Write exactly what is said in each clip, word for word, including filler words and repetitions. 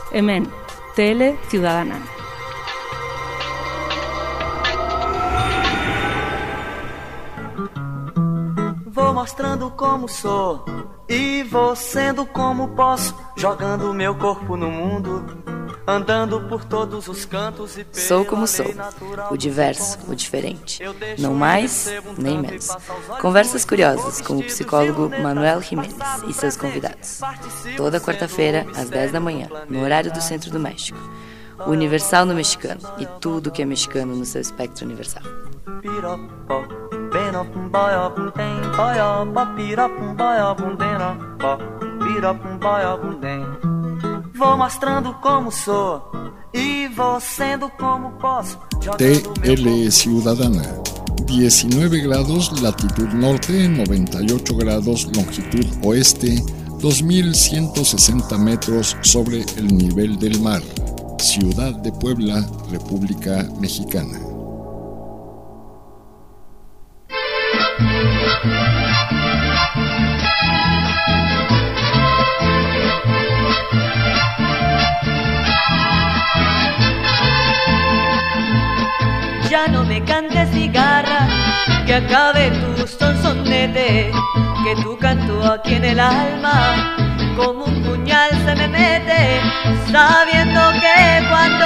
Hemen, Tele Ciudadana. Vou mostrando como sou e vou sendo como posso, jogando meu corpo no mundo, andando por todos os cantos e Sou como sou, o diverso, o diferente, não mais nem menos. Conversas curiosas com o psicólogo Manuel Jiménez e seus convidados. Toda quarta-feira, às dez da manhã, no horário do Centro do México. O Universal no Mexicano e tudo que é mexicano no seu espectro universal. Vou mostrando como sou e vou sendo como posso. T L Ciudadana, diecinueve grados latitud norte, noventa y ocho grados longitud oeste, dos mil ciento sesenta metros sobre el nivel del mar. Ciudad de Puebla, República Mexicana. Ya no me cantes cigarra, que acabe tu sonsonete, que tu canto aquí en el alma como un puñal se me mete, sabiendo que cuando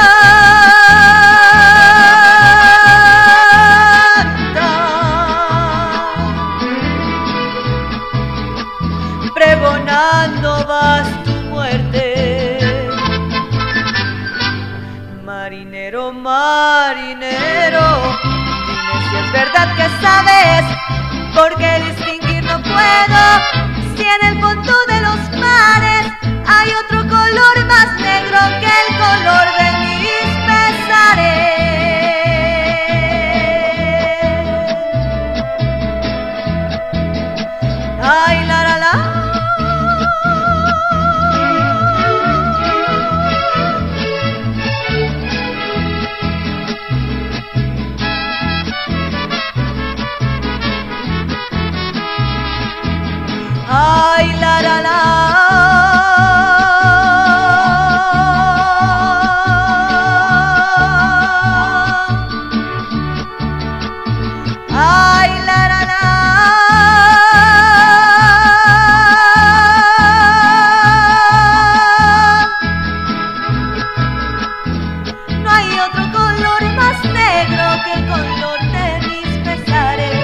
canta, pregonando vas tu muerte. Marinero, marinero, dime si es verdad que sabes, porque distinguir no puedo si en el fondo de los mares hay otro color más negro que el color de mis pesares. Ay, la, la, la. Ay, la, la, la. Ay, la, la, la. No hay otro color más negro que el color de mis pesares.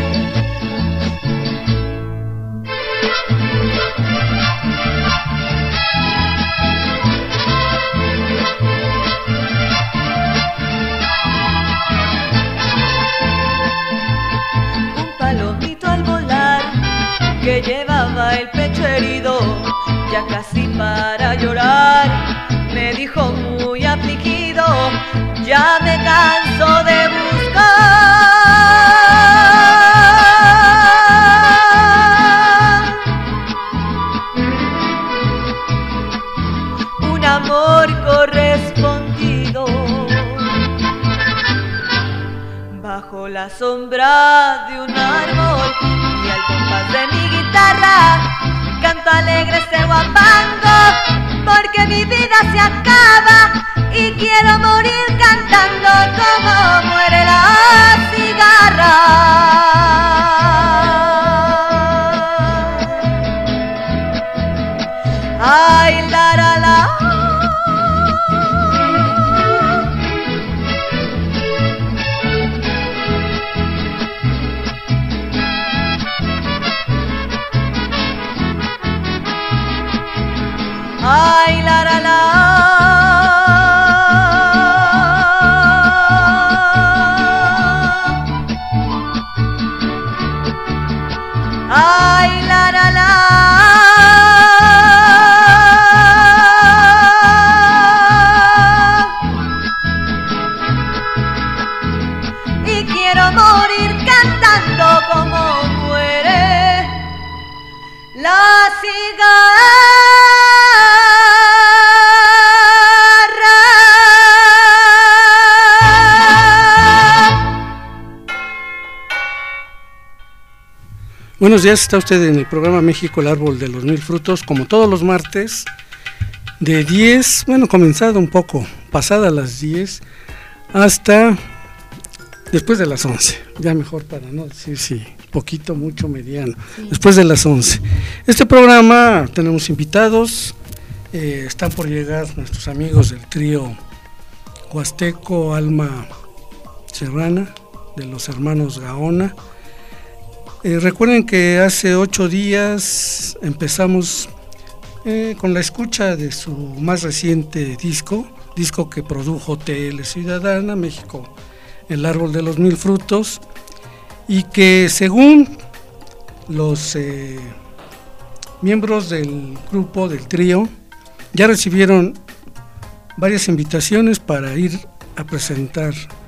Que llevaba el pecho herido, ya casi para llorar, me dijo muy afligido, ya me canso de buscar un amor correspondido bajo la sombra de un árbol. Y al compás de mi guitarra canto alegre este guapango, porque mi vida se acaba y quiero morir cantando como muere la cigarra. Ay, la, la, la. Ay, la, la, la. Ay, la, la, la. Y quiero morir cantando como muere la cigarra. Buenos días, está usted en el programa México, el árbol de los mil frutos, como todos los martes, de diez, bueno, comenzado un poco, pasada las diez, hasta después de las once, ya mejor para no decir si poquito, mucho, mediano, sí. Después de las once. Este programa tenemos invitados, eh, están por llegar nuestros amigos del trío huasteco Alma Serrana, de los hermanos Gaona. Eh, recuerden que hace ocho días empezamos eh, con la escucha de su más reciente disco, disco que produjo T L Ciudadana, México, El Árbol de los Mil Frutos, y que según los eh, miembros del grupo, del trío, ya recibieron varias invitaciones para ir a presentar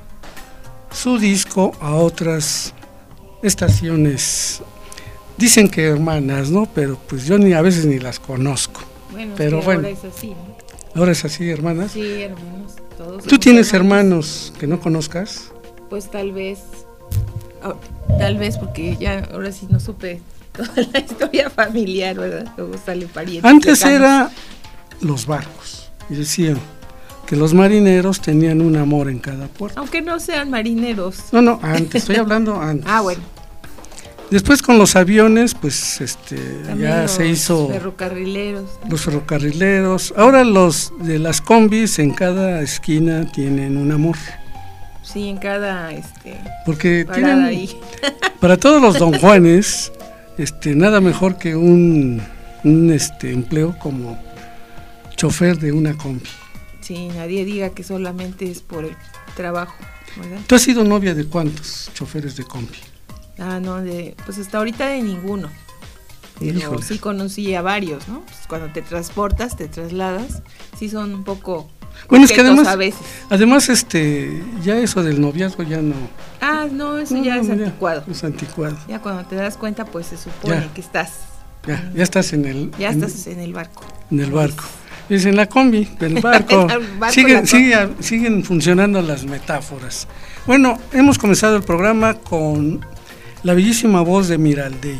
su disco a otras estaciones, dicen que hermanas, ¿no? Pero pues yo ni a veces ni las conozco. Bueno, pero bueno, ahora es así, ¿no? Ahora es así, hermanas. Sí, hermanos, todos. ¿Tú tienes hermanos. hermanos que no conozcas? Pues tal vez, oh, tal vez porque ya ahora sí no supe toda la historia familiar, ¿verdad? Luego sale parientes. Antes era los barcos, y decían que los marineros tenían un amor en cada puerto. Aunque no sean marineros. No, no, antes, estoy hablando antes. Ah, bueno. Después con los aviones, pues este ya se hizo... ferrocarrileros. ¿No? Los ferrocarrileros. Ahora los de las combis en cada esquina tienen un amor. Sí, en cada... este Porque tienen, ahí. Para todos los don Juanes, este, nada mejor que un, un este empleo como chofer de una combi. Sí, nadie diga que solamente es por el trabajo, ¿verdad? ¿Tú has sido novia de cuántos choferes de combi? Ah, no, de, pues hasta ahorita de ninguno. Pero Híjole. Sí conocí a varios, ¿no? Pues cuando te transportas, te trasladas, sí son un poco bueno, es que además, a veces. Además, este, ya eso del noviazgo ya no. Ah, no, eso no, ya no, es anticuado. Ya, es anticuado. Ya cuando te das cuenta, pues se supone ya. que estás. Ya, ya estás en el. Ya en, estás en el barco. En el barco. Es en la combi, del barco. barco siguen, la sigue, siguen funcionando las metáforas. Bueno, hemos comenzado el programa con la bellísima voz de Miraldey.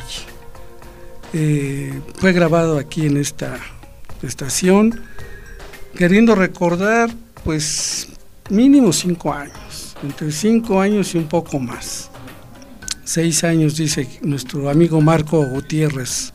Eh, fue grabado aquí en esta estación, queriendo recordar, pues, mínimo cinco años, entre cinco años y un poco más. Seis años, dice nuestro amigo Marco Gutiérrez.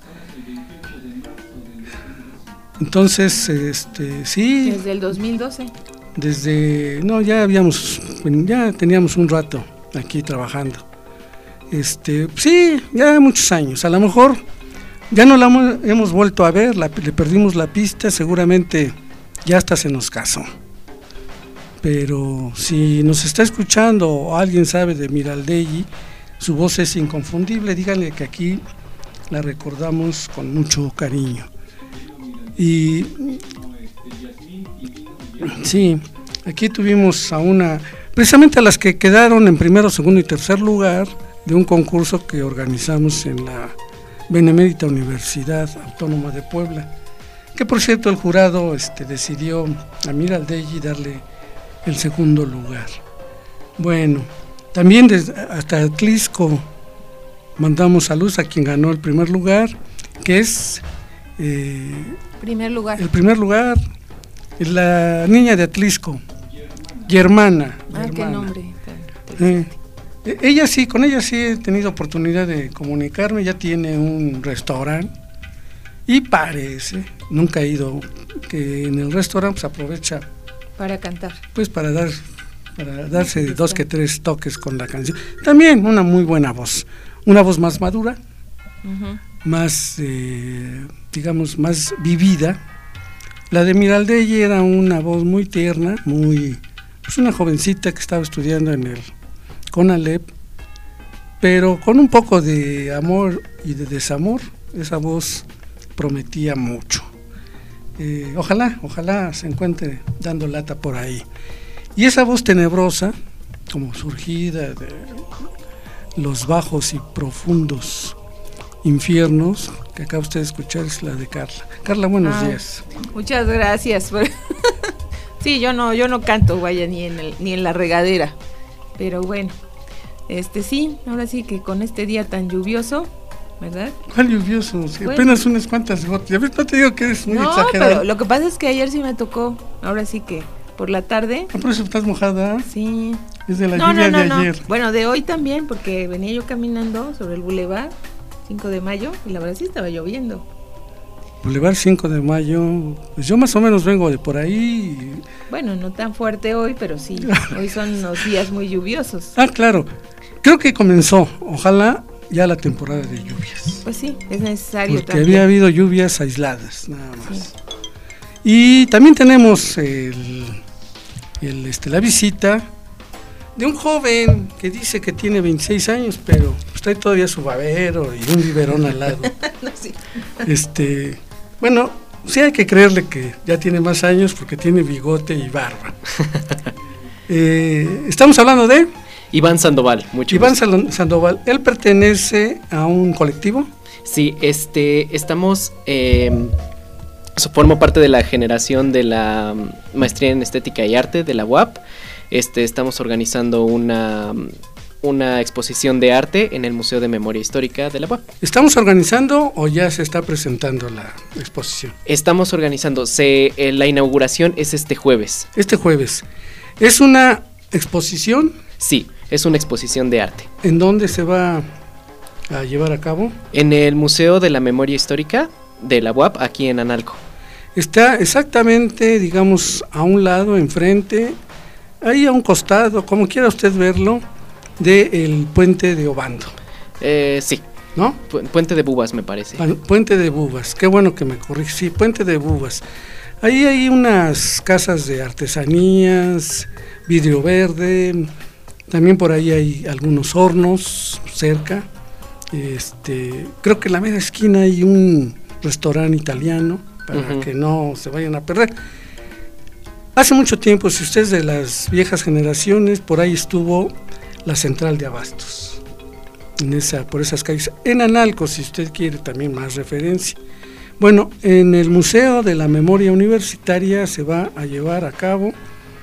Entonces, este, sí. Desde el dos mil doce. Desde, no, ya habíamos, ya teníamos un rato aquí trabajando. Este, sí, ya muchos años. A lo mejor ya no la hemos, hemos vuelto a ver, la, le perdimos la pista, seguramente ya hasta se nos casó. Pero si nos está escuchando o alguien sabe de Miraldey, su voz es inconfundible, díganle que aquí la recordamos con mucho cariño. Y sí, aquí tuvimos a una, precisamente a las que quedaron en primero, segundo y tercer lugar de un concurso que organizamos en la Benemérita Universidad Autónoma de Puebla, que por cierto el jurado este, decidió a Miraldey darle el segundo lugar. Bueno, también desde, hasta Atlisco mandamos saludos a quien ganó el primer lugar, que es... Eh, primer lugar. El primer lugar, la niña de Atlisco, Germana. Ah, Germana. qué nombre. Eh, ella sí, con ella sí he tenido oportunidad de comunicarme, ya tiene un restaurante y parece, nunca he ido, que en el restaurante pues aprovecha para cantar. Pues para dar, para darse sí, dos que tres toques con la canción. También una muy buena voz, una voz más madura. Uh-huh. Más, eh, digamos, más vivida. La de Miraldey era una voz muy tierna, muy, pues una jovencita que estaba estudiando en el CONALEP, pero con un poco de amor y de desamor. Esa voz prometía mucho. Eh, ojalá, ojalá se encuentre dando lata por ahí. Y esa voz tenebrosa, como surgida de los bajos y profundos infiernos que acaba usted de escuchar, es la de Carla. Carla, buenos ah, días. Muchas gracias. Sí, yo no, yo no canto, vaya, ni en el, ni en la regadera. Pero bueno, este sí, ahora sí que con este día tan lluvioso, ¿verdad? ¿Cuál lluvioso? Sí, bueno. Apenas unas cuantas gotas. Ya ves, no te digo que es muy no, exagerado. Pero lo que pasa es que ayer sí me tocó, ahora sí que por la tarde. Ah, por eso estás mojada. Sí. Es de la no, lluvia no, no, de no. ayer. Bueno, de hoy también, porque venía yo caminando sobre el bulevar cinco de mayo y la verdad sí estaba lloviendo. Boulevard cinco de mayo, pues yo más o menos vengo de por ahí. Y... Bueno, no tan fuerte hoy, pero sí, hoy son unos días muy lluviosos. Ah, claro, creo que comenzó, ojalá ya la temporada de lluvias. Pues sí, es necesario porque también. había habido lluvias aisladas, nada más. Sí. Y también tenemos el, el, este, la visita de un joven que dice que tiene veintiséis años, pero pues, trae todavía su babero y un biberón al lado. no, sí. Este, bueno, sí hay que creerle que ya tiene más años porque tiene bigote y barba. eh, estamos hablando de Iván Sandoval, mucho Iván gusto. Sandoval. Él pertenece a un colectivo. Sí, este, estamos, eh, formo parte de la generación de la maestría en estética y arte de la U A P. Este, estamos organizando una, una exposición de arte en el Museo de Memoria Histórica de la U A P. ¿Estamos organizando o ya se está presentando la exposición? Estamos organizando, se, eh, la inauguración es este jueves. Este jueves. ¿Es una exposición? Sí, es una exposición de arte. ¿En dónde se va a llevar a cabo? En el Museo de la Memoria Histórica de la U A P, aquí en Analco. Está exactamente, digamos, a un lado, enfrente, ahí a un costado, como quiera usted verlo, del puente de Obando. Eh, sí. ¿No? Pu- Puente de Bubas, me parece. Puente de Bubas, qué bueno que me corrige. Sí, Puente de Bubas. Ahí hay unas casas de artesanías, vidrio verde, también por ahí hay algunos hornos cerca. Este, creo que en la media esquina hay un restaurante italiano para uh-huh. que no se vayan a perder. Hace mucho tiempo, si usted es de las viejas generaciones, por ahí estuvo la central de abastos, en esa, por esas calles, en Analco, si usted quiere también más referencia. Bueno, en el Museo de la Memoria Universitaria se va a llevar a cabo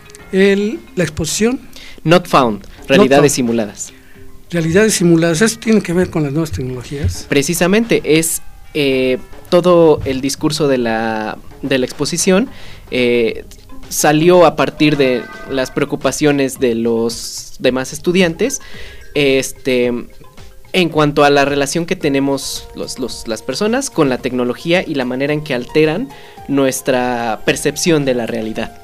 el, la exposición Not Found, realidades Not found. simuladas. Realidades simuladas, ¿eso tiene que ver con las nuevas tecnologías? Precisamente, es eh, todo el discurso de la, de la exposición, eh, salió a partir de las preocupaciones de los demás estudiantes, este, en cuanto a la relación que tenemos los, los, las personas con la tecnología y la manera en que alteran nuestra percepción de la realidad.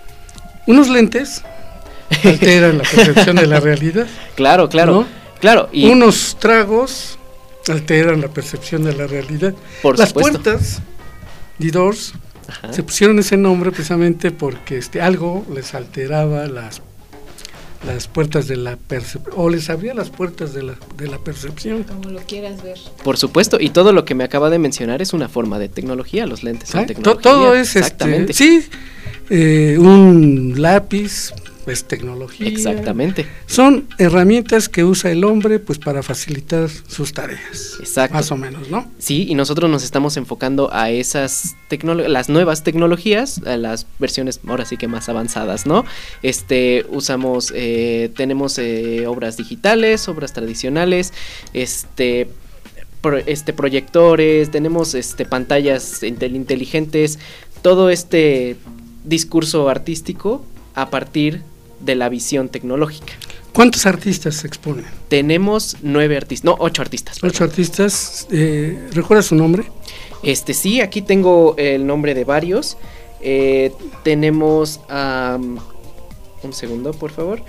Unos lentes alteran la percepción de la realidad. Claro, claro, ¿no? claro. Y unos tragos alteran la percepción de la realidad. Por Las supuesto. puertas, the doors, ajá, se pusieron ese nombre precisamente porque este algo les alteraba las las puertas de la percepción, o les abría las puertas de la, de la percepción. Como lo quieras ver. Por supuesto, y todo lo que me acaba de mencionar es una forma de tecnología, los lentes son ¿Ah? tecnología. Todo es exactamente. Este, sí, eh, un lápiz, pues tecnología. Exactamente. Son herramientas que usa el hombre pues para facilitar sus tareas. Exacto. Más o menos, ¿no? Sí, y nosotros nos estamos enfocando a esas tecnologías, las nuevas tecnologías, a las versiones ahora sí que más avanzadas, ¿no? Este, usamos, eh, tenemos eh, obras digitales, obras tradicionales, este, pro, este proyectores, tenemos este pantallas intel- inteligentes, todo este discurso artístico a partir de la visión tecnológica. ¿Cuántos artistas se exponen? Tenemos nueve artistas, no, ocho artistas. Ocho artistas, eh, ¿recuerda su nombre? Este, sí, aquí tengo el nombre de varios. Eh, tenemos um, un segundo, por favor.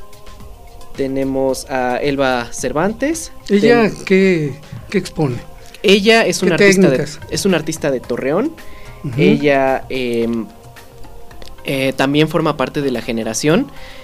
Tenemos a Elba Cervantes. ¿Ella Ten- qué, qué expone? Ella es una ¿Qué artista de, técnicas? es una artista de Torreón. Uh-huh. Ella eh, eh, también forma parte de la generación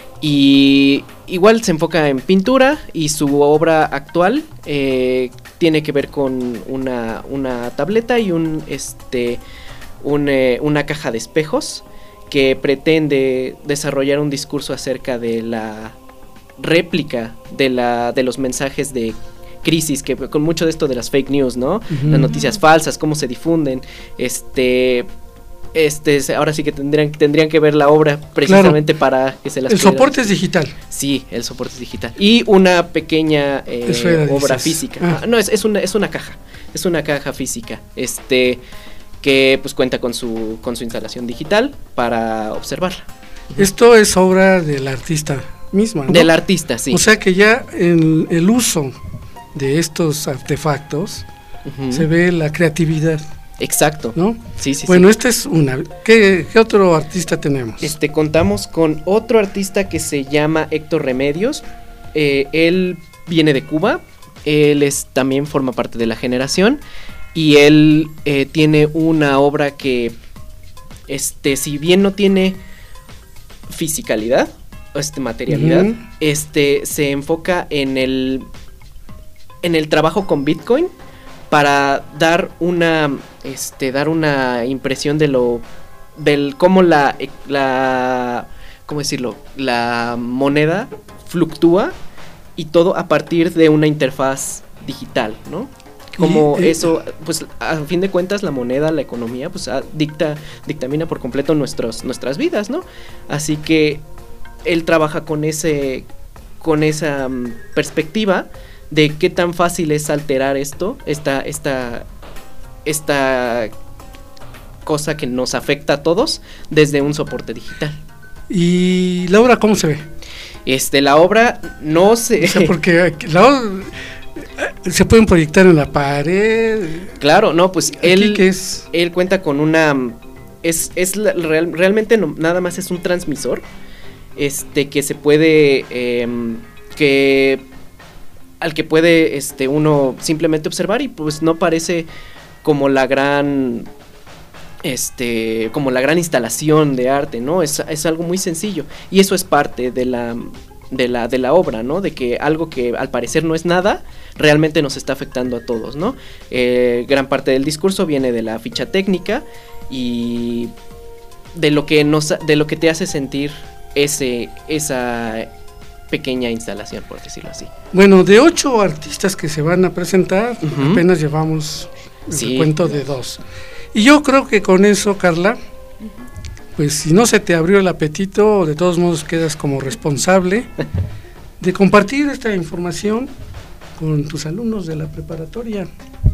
y igual se enfoca en pintura y su obra actual eh, tiene que ver con una, una tableta y un este un, eh, una caja de espejos que pretende desarrollar un discurso acerca de la réplica de la de los mensajes de crisis, que con mucho de esto de las fake news, ¿no? Uh-huh. Las noticias falsas, cómo se difunden, este este, ahora sí que tendrían, tendrían que ver la obra precisamente claro. para que se las El soporte es digital. Sí, el soporte es digital. Y una pequeña eh, obra dices. física. Ah. No, es, es, una, es una caja. Es una caja física. Este, que pues cuenta con su, con su instalación digital para observarla. Esto es obra del artista mismo, ¿no? Del artista, sí. O sea que ya en el uso de estos artefactos uh-huh. se ve la creatividad. Exacto. ¿No? Sí, sí, bueno, sí. esta es una. ¿Qué, ¿Qué otro artista tenemos? Este, contamos con otro artista que se llama Héctor Remedios. Eh, él viene de Cuba. Él es, también forma parte de la generación. Y él eh, tiene una obra que, este, si bien no tiene fisicalidad, este, materialidad, uh-huh. este, se enfoca en el, en el trabajo con Bitcoin para dar una, este, dar una impresión de lo, del cómo la, la, ¿cómo decirlo? La moneda fluctúa y todo a partir de una interfaz digital, ¿no? Como y, eso, pues a fin de cuentas la moneda, la economía, pues a, dicta, dictamina por completo nuestros, nuestras vidas, ¿no? Así que él trabaja con ese, con esa um, perspectiva de qué tan fácil es alterar esto, esta, esta, esta cosa que nos afecta a todos desde un soporte digital. ¿Y la obra cómo se ve? Este, la obra no se... O sea, porque la obra... ¿Se pueden proyectar en la pared? Claro, no, pues él, ¿qué es? él cuenta con una, es, es la, real, realmente no, nada más es un transmisor, este, que se puede, eh, que, al que puede, este, uno simplemente observar y pues no parece como la gran, este, como la gran instalación de arte, ¿no? Es, es algo muy sencillo y eso es parte de la... de la de la obra, ¿no? De que algo que al parecer no es nada, realmente nos está afectando a todos, ¿no? Eh, gran parte del discurso viene de la ficha técnica y de lo que nos, de lo que te hace sentir ese, esa pequeña instalación, por decirlo así. Bueno, de ocho artistas que se van a presentar, uh-huh. apenas llevamos el sí. cuento de dos. Y yo creo que con eso, Carla, pues si no se te abrió el apetito, de todos modos quedas como responsable de compartir esta información con tus alumnos de la preparatoria.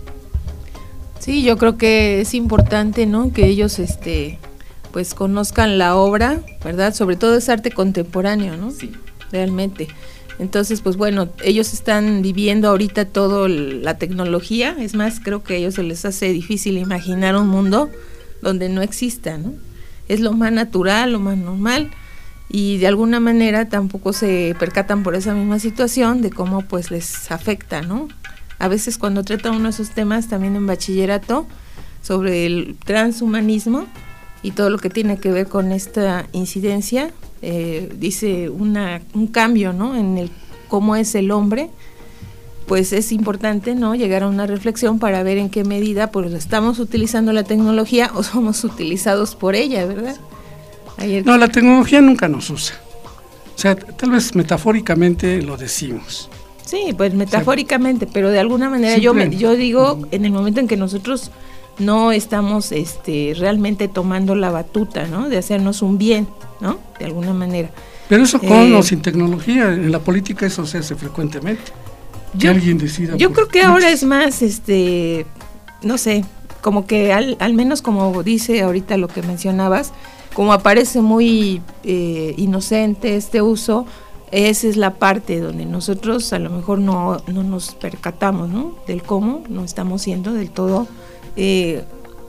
Sí, yo creo que es importante, ¿no? Que ellos, este, pues conozcan la obra, ¿verdad? Sobre todo es arte contemporáneo, ¿no? Sí. Realmente. Entonces, pues bueno, ellos están viviendo ahorita toda la tecnología, es más, creo que a ellos se les hace difícil imaginar un mundo donde no exista, ¿no? Es lo más natural, lo más normal, y de alguna manera tampoco se percatan por esa misma situación de cómo pues les afecta, ¿no? A veces cuando trata uno de esos temas también en bachillerato sobre el transhumanismo y todo lo que tiene que ver con esta incidencia, eh, dice una, un cambio, ¿no? En el cómo es el hombre, pues es importante, ¿no? Llegar a una reflexión para ver en qué medida pues estamos utilizando la tecnología o somos utilizados por ella, ¿verdad? Ayer... No, la tecnología nunca nos usa. O sea, tal vez metafóricamente lo decimos. Sí, pues metafóricamente, o sea, pero de alguna manera yo me, yo digo, en el momento en que nosotros no estamos este realmente tomando la batuta, ¿no? De hacernos un bien, ¿no? De alguna manera. Pero eso con eh, o sin tecnología, en la política eso se hace frecuentemente. Que yo, alguien decida. Yo creo que muchos. Ahora es más, este, no sé, como que al, al menos como dice ahorita lo que mencionabas, como aparece muy eh, inocente este uso, esa es la parte donde nosotros a lo mejor no, no nos percatamos, ¿no? Del cómo no estamos siendo del todo eh,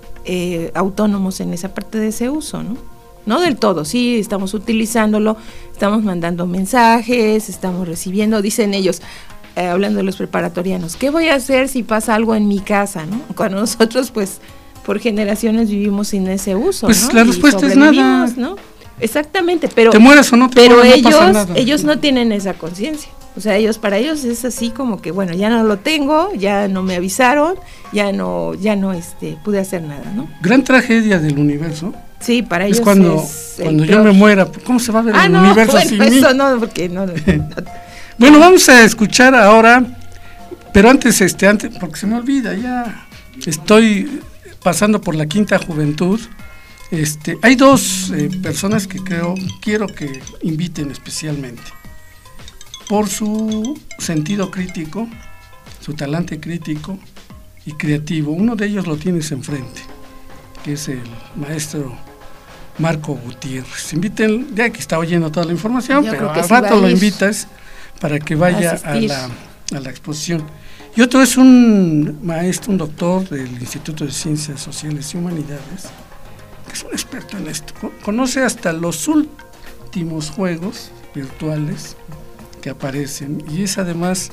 eh, autónomos en esa parte de ese uso, ¿no? No del todo, sí, estamos utilizándolo, estamos mandando mensajes, estamos recibiendo, dicen ellos, eh, hablando de los preparatorianos, ¿qué voy a hacer si pasa algo en mi casa, ¿no? Cuando nosotros, pues, por generaciones vivimos sin ese uso, pues ¿no? La respuesta es nada, ¿no? Exactamente, pero te mueres o no te pero mueres, ellos, no pasa nada. ellos no tienen esa conciencia. O sea, ellos para ellos es así como que bueno, ya no lo tengo, ya no me avisaron, ya no ya no este pude hacer nada, ¿no? Gran tragedia del universo. Sí, para es ellos cuando es cuando yo me muera, ¿cómo se va a ver ah, el no, universo bueno, sin eso mí? no, porque no, no, no. Bueno, vamos a escuchar ahora, pero antes este antes porque se me olvida, ya estoy pasando por la quinta juventud Este, hay dos eh, personas que creo, quiero que inviten especialmente, por su sentido crítico, su talante crítico y creativo. Uno de ellos lo tienes enfrente, que es el maestro Marco Gutiérrez. Inviten, ya que está oyendo toda la información, Yo pero al sí rato lo ir. invitas para que vaya A a la, a la exposición. Y otro es un maestro, un doctor del Instituto de Ciencias Sociales y Humanidades, que es un experto en esto. Conoce hasta los últimos juegos virtuales que aparecen, y es además,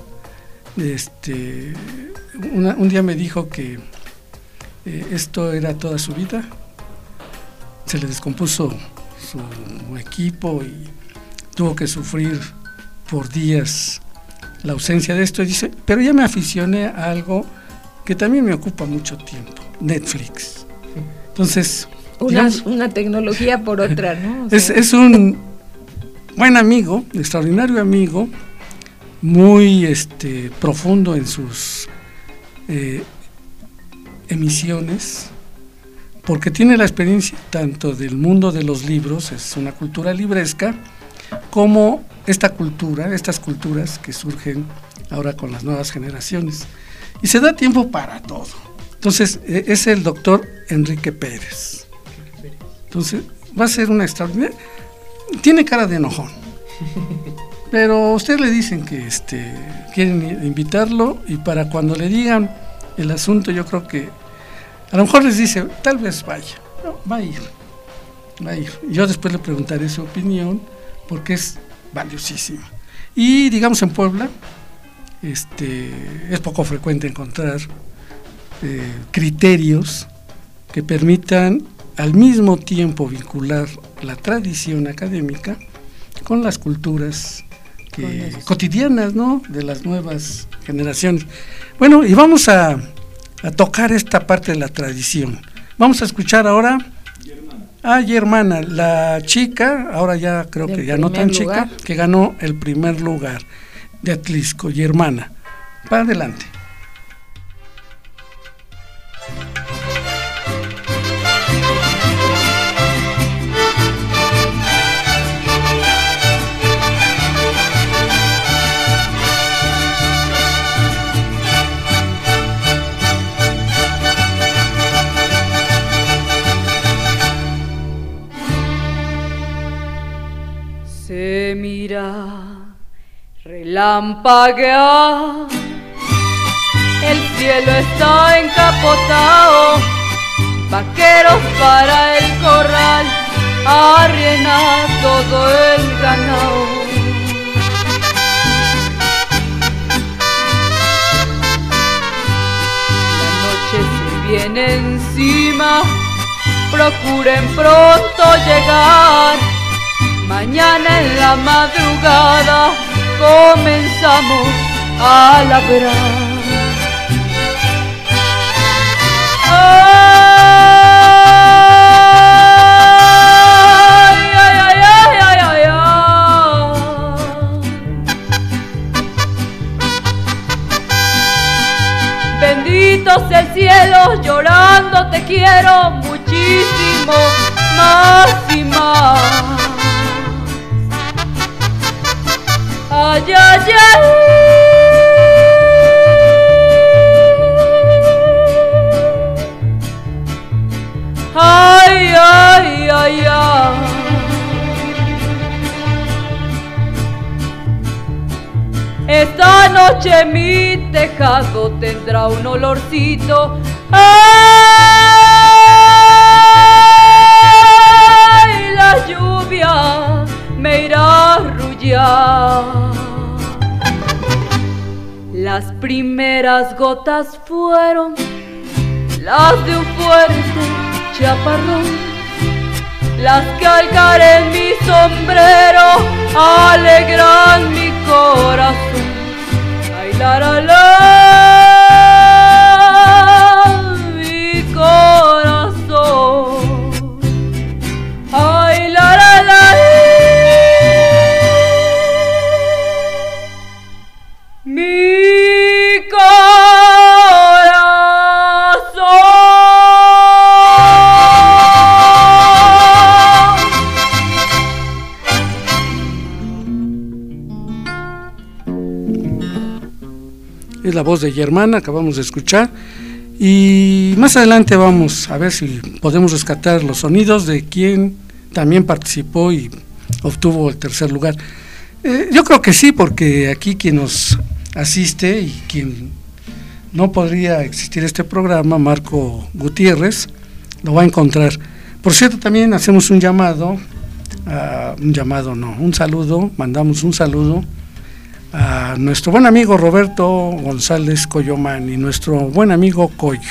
este, una, un día me dijo que eh, esto era toda su vida. Se le descompuso su equipo y tuvo que sufrir por días la ausencia de esto, y dice, pero ya me aficioné a algo que también me ocupa mucho tiempo, Netflix. Entonces, una, digamos, una tecnología por otra, ¿no? O sea, es, es un buen amigo, extraordinario amigo, muy este, profundo en sus eh, emisiones, porque tiene la experiencia tanto del mundo de los libros, es una cultura libresca, como esta cultura, estas culturas que surgen ahora con las nuevas generaciones. Y se da tiempo para todo. Entonces, es el doctor Enrique Pérez. Entonces, va a ser una extraordinaria... Tiene cara de enojón. Pero a usted le dicen que este, quieren invitarlo, y para cuando le digan el asunto, yo creo que a lo mejor les dice, tal vez vaya. No, va a ir. Va a ir. Yo después le preguntaré su opinión, porque es valiosísima. Y digamos en Puebla, este, es poco frecuente encontrar eh, criterios que permitan al mismo tiempo vincular la tradición académica con las culturas que, cotidianas, ¿no?, de las nuevas generaciones. Bueno, y vamos a, a tocar esta parte de la tradición. Vamos a escuchar ahora a Germana, la chica, ahora ya creo que ya no tan chica, que ganó el primer lugar de Atlisco. Germana, para adelante. Se mira relampaguear, el cielo está encapotado, vaqueros para el corral, arriena todo el ganado. La noche se viene encima, procuren pronto llegar. Mañana en la madrugada comenzamos a labrar. Ay, ay, ay, ay, ay, ay, ay. Bendito sea el cielo, llorando te quiero muchísimo, más y más. Ay, ay, ay. Ay, ay, ay, ay. Esta noche mi tejado tendrá un olorcito. Ay, la lluvia me irá a arrullar. Las primeras gotas fueron las de un fuerte chaparrón, las que al caer en mi sombrero alegran mi corazón. Ay, la, la, la, mi corazón. Ay, la, la, la, mi corazón. es la voz de Germán, acabamos de escuchar, y más adelante vamos a ver si podemos rescatar los sonidos de quien también participó y obtuvo el tercer lugar. Eh, yo creo que sí, porque aquí quien nos asiste y quien no podría existir este programa, Marco Gutiérrez, lo va a encontrar. Por cierto, también hacemos un llamado, uh, un llamado no, un saludo, mandamos un saludo a nuestro buen amigo Roberto González Coyomán y nuestro buen amigo Coyo,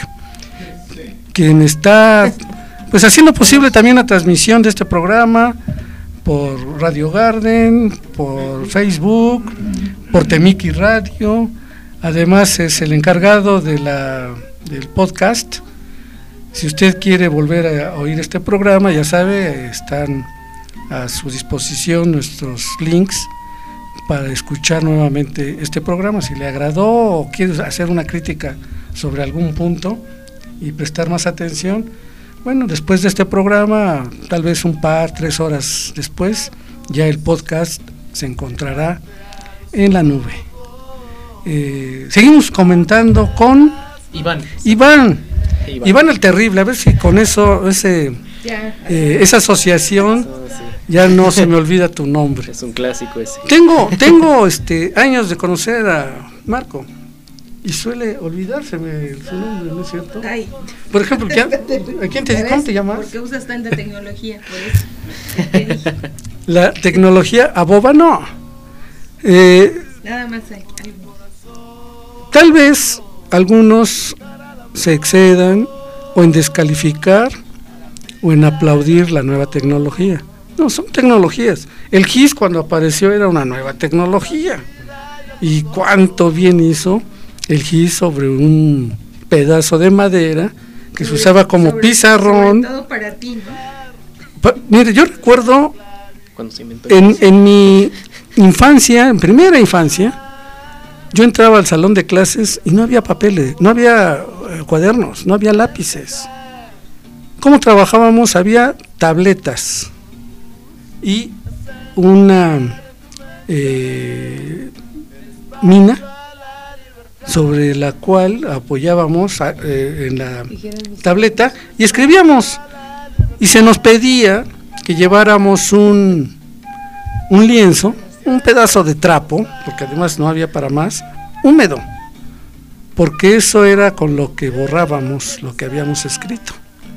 quien está pues haciendo posible también la transmisión de este programa por Radio Garden, por Facebook, por Temiki Radio. Además es el encargado de la del podcast. Si usted quiere volver a oír este programa, ya sabe, están a su disposición nuestros links para escuchar nuevamente este programa. Si le agradó o quiere hacer una crítica sobre algún punto y prestar más atención, bueno, después de este programa, tal vez un par, tres horas después, ya el podcast se encontrará en la nube. Eh, seguimos comentando con Iván. Iván. Iván. Iván el Terrible, a ver si con eso, ese, eh, esa asociación, eso, sí. Ya no se me olvida tu nombre. Es un clásico ese. Tengo, tengo este años de conocer a Marco y suele olvidárseme su nombre, ¿no es cierto? Ay. Por ejemplo, ¿a quién te, ¿cómo te llamas? ¿Por qué usas tanta tecnología? Por eso. La tecnología a boba no. Eh, Nada más hay. Tal vez algunos se excedan o en descalificar o en aplaudir la nueva tecnología. No, son tecnologías. El G I S cuando apareció era una nueva tecnología. Y cuánto bien hizo el G I S sobre un pedazo de madera que sobre, se usaba como sobre, pizarrón. Sobre todo para ti, ¿no? Pa, mire, yo recuerdo cuando se inventó en, en mi infancia, en primera infancia, yo entraba al salón de clases y no había papeles, no había eh, cuadernos, no había lápices. ¿Cómo trabajábamos? Había tabletas y una eh, mina sobre la cual apoyábamos a, eh, en la tableta y escribíamos, y se nos pedía que lleváramos un, un lienzo, un pedazo de trapo, porque además no había para más, húmedo, porque eso era con lo que borrábamos lo que habíamos escrito.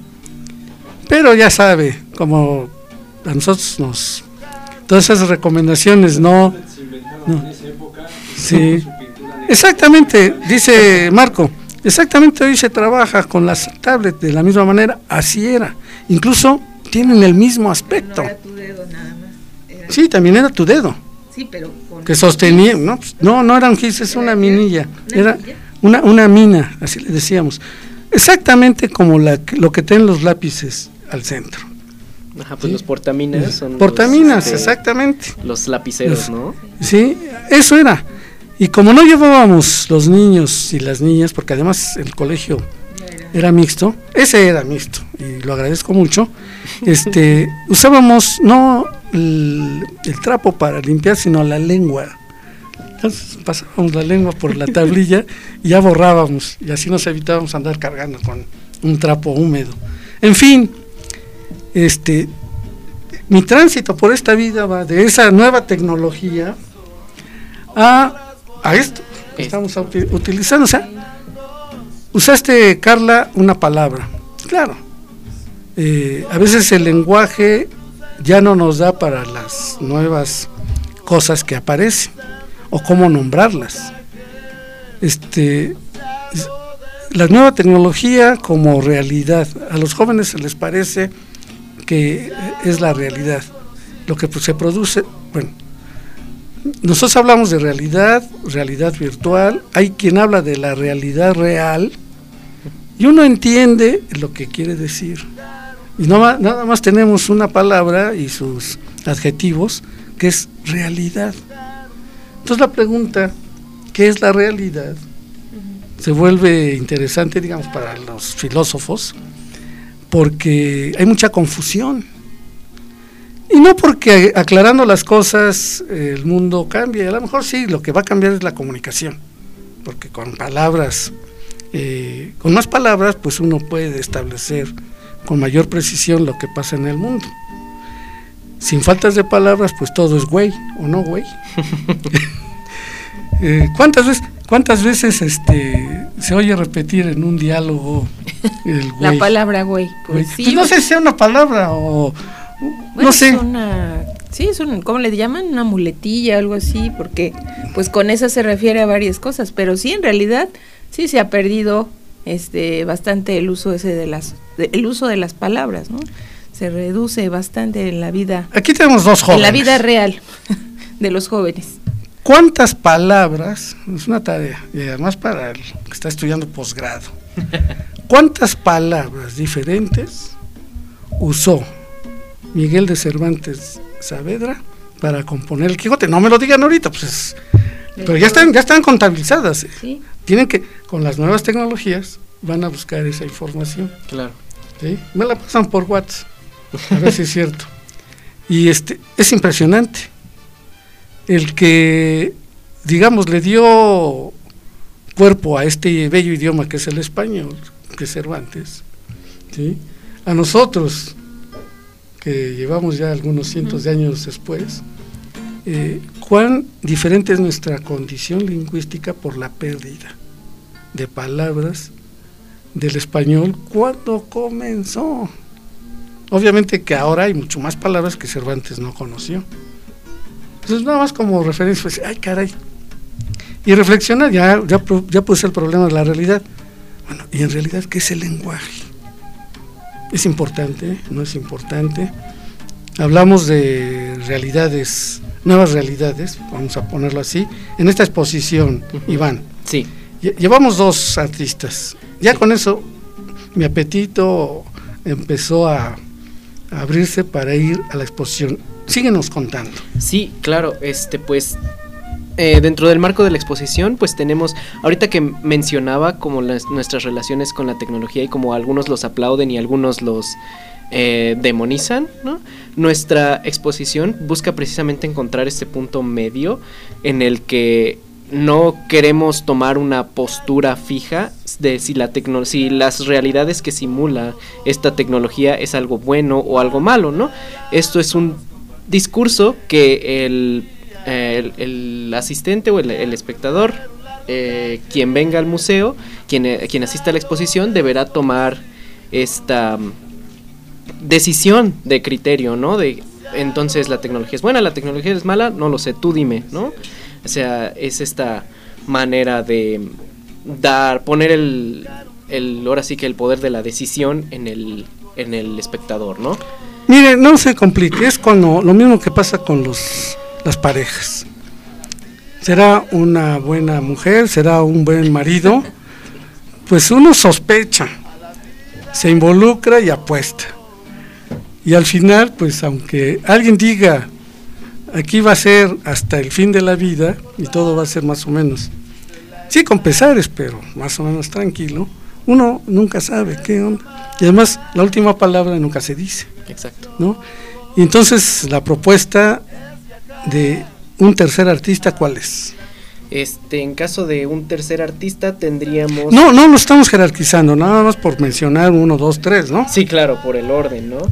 Pero ya sabe, como a nosotros nos, todas esas recomendaciones no, no sí, exactamente, dice Marco, exactamente, hoy se trabaja con las tablets de la misma manera, así era, incluso tienen el mismo aspecto. No era tu dedo nada más. Era sí, también era tu dedo. Sí, pero con que sostenía, no, no, no era un gis, es una minilla, era una, una mina, así le decíamos, exactamente como la, lo que tienen los lápices al centro. Ajá, pues sí. Los portaminas son portaminas, los, exactamente. Los lapiceros, ¿no? Sí, eso era. Y como no llevábamos los niños y las niñas, porque además el colegio era mixto, ese era mixto, y lo agradezco mucho, este, usábamos no el, el trapo para limpiar, sino la lengua. Entonces pasábamos la lengua por la tablilla y ya borrábamos, y así nos evitábamos andar cargando con un trapo húmedo. En fin, este, mi tránsito por esta vida va de esa nueva tecnología a, a esto que estamos utilizando. O sea, usaste, Carla, una palabra, claro, eh, a veces el lenguaje ya no nos da para las nuevas cosas que aparecen o cómo nombrarlas. Este, la nueva tecnología como realidad, a los jóvenes se les parece que es la realidad, lo que se produce. Bueno, nosotros hablamos de realidad, realidad virtual, hay quien habla de la realidad real, y uno entiende lo que quiere decir, y no, nada más tenemos una palabra y sus adjetivos, que es realidad. Entonces la pregunta, ¿qué es la realidad?, se vuelve interesante, digamos, para los filósofos, porque hay mucha confusión, y no porque aclarando las cosas el mundo cambie, a lo mejor sí, lo que va a cambiar es la comunicación, porque con palabras, eh, con más palabras, pues uno puede establecer con mayor precisión lo que pasa en el mundo. Sin faltas de palabras, pues todo es güey, ¿o no, güey? eh, ¿Cuántas veces, cuántas veces este, se oye repetir en un diálogo el güey? La palabra güey. Pues, güey. sí, Pues no sé si sea una palabra o... Bueno, no sé. Es una, sí, es un, ¿cómo le llaman? Una muletilla, algo así, porque pues con esa se refiere a varias cosas, pero sí, en realidad, sí se ha perdido este bastante el uso ese de las, de, el uso de las palabras, ¿no? Se reduce bastante en la vida. Aquí tenemos dos jóvenes. En la vida real de los jóvenes. ¿Cuántas palabras? Es una tarea, y además para el que está estudiando posgrado. ¿Cuántas palabras diferentes usó Miguel de Cervantes Saavedra para componer el Quijote? No me lo digan ahorita, pues es, pero ya están, ya están contabilizadas. ¿eh? ¿Sí? Tienen que, con las nuevas tecnologías, van a buscar esa información. Claro. ¿Sí? Me la pasan por WhatsApp, a ver si es cierto. Y este, es impresionante. El que, digamos, le dio cuerpo a este bello idioma que es el español, que es Cervantes, ¿sí? A nosotros, que llevamos ya algunos cientos de años después, eh, cuán diferente es nuestra condición lingüística por la pérdida de palabras del español cuando comenzó. Obviamente que ahora hay mucho más palabras que Cervantes no conoció. Entonces nada más como referencia, pues, ay caray, y reflexionar, ya, ya, ya puede ser el problema de la realidad. Bueno, y en realidad, ¿qué es el lenguaje? ¿Es importante? ¿No es importante? Hablamos de realidades, nuevas realidades, vamos a ponerlo así, en esta exposición, uh-huh. Iván. Sí. Llevamos dos artistas, ya sí. Con eso mi apetito empezó a, a abrirse para ir a la exposición. Síguenos contando. Sí, claro, este pues eh, dentro del marco de la exposición pues tenemos, ahorita que mencionaba como las, nuestras relaciones con la tecnología y como algunos los aplauden y algunos los eh, demonizan, ¿no? Nuestra exposición busca precisamente encontrar este punto medio en el que no queremos tomar una postura fija de si la tecno- si las realidades que simula esta tecnología es algo bueno o algo malo, ¿no? Esto es un discurso que el, el, el asistente o el, el espectador, eh, quien venga al museo, quien, eh, quien asista a la exposición, deberá tomar esta um, decisión de criterio, ¿no? De, entonces, ¿la tecnología es buena, la tecnología es mala? No lo sé, tú dime, ¿no? O sea, es esta manera de dar, poner el, el ahora sí que el poder de la decisión en el, en el espectador, ¿no? Mire, no se complique, es cuando lo mismo que pasa con los las parejas. ¿Será una buena mujer? ¿Será un buen marido? Pues uno sospecha, se involucra y apuesta. Y al final, pues aunque alguien diga, aquí va a ser hasta el fin de la vida, y todo va a ser más o menos, sí con pesares, pero más o menos tranquilo, uno nunca sabe qué onda. Y además, la última palabra nunca se dice. Exacto. ¿No? Y entonces, la propuesta de un tercer artista, ¿cuál es? Este, en caso de un tercer artista tendríamos... No, no lo estamos jerarquizando, nada más por mencionar uno, dos, tres, ¿no? Sí, claro, por el orden, ¿no?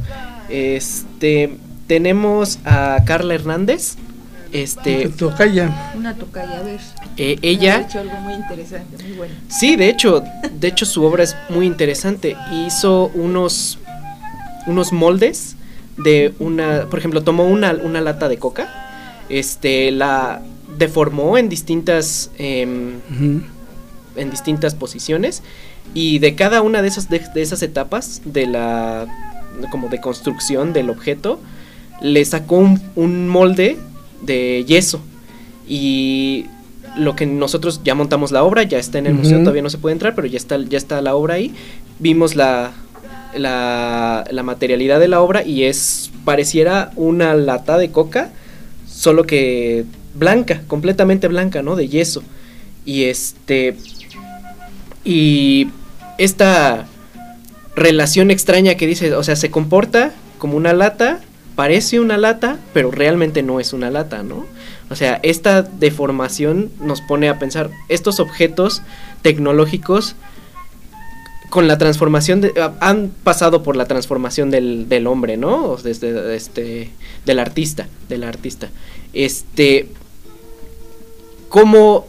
Este, tenemos a Carla Hernández. Este, tocaya. Una tocaya, a ver. Eh, ella ha hecho algo muy interesante, muy bueno. Sí, de hecho, de hecho su obra es muy interesante. Hizo unos unos moldes de una, por ejemplo, tomó una, una lata de coca, este, la deformó en distintas eh, uh-huh. en distintas posiciones, y de cada una de esas de, de esas etapas de la como de construcción del objeto le sacó un, un molde de yeso, y lo que nosotros ya montamos la obra, ya está en el uh-huh. museo, todavía no se puede entrar, pero ya está ya está la obra ahí. Vimos la La, la materialidad de la obra y es, pareciera una lata de coca, solo que blanca, completamente blanca, ¿no? De yeso. Y este y esta relación extraña que dice, o sea, se comporta como una lata, parece una lata, pero realmente no es una lata, ¿no? O sea, esta deformación nos pone a pensar, estos objetos tecnológicos con la transformación de, han pasado por la transformación del, del hombre, ¿no? Desde este del artista, del artista. Este cómo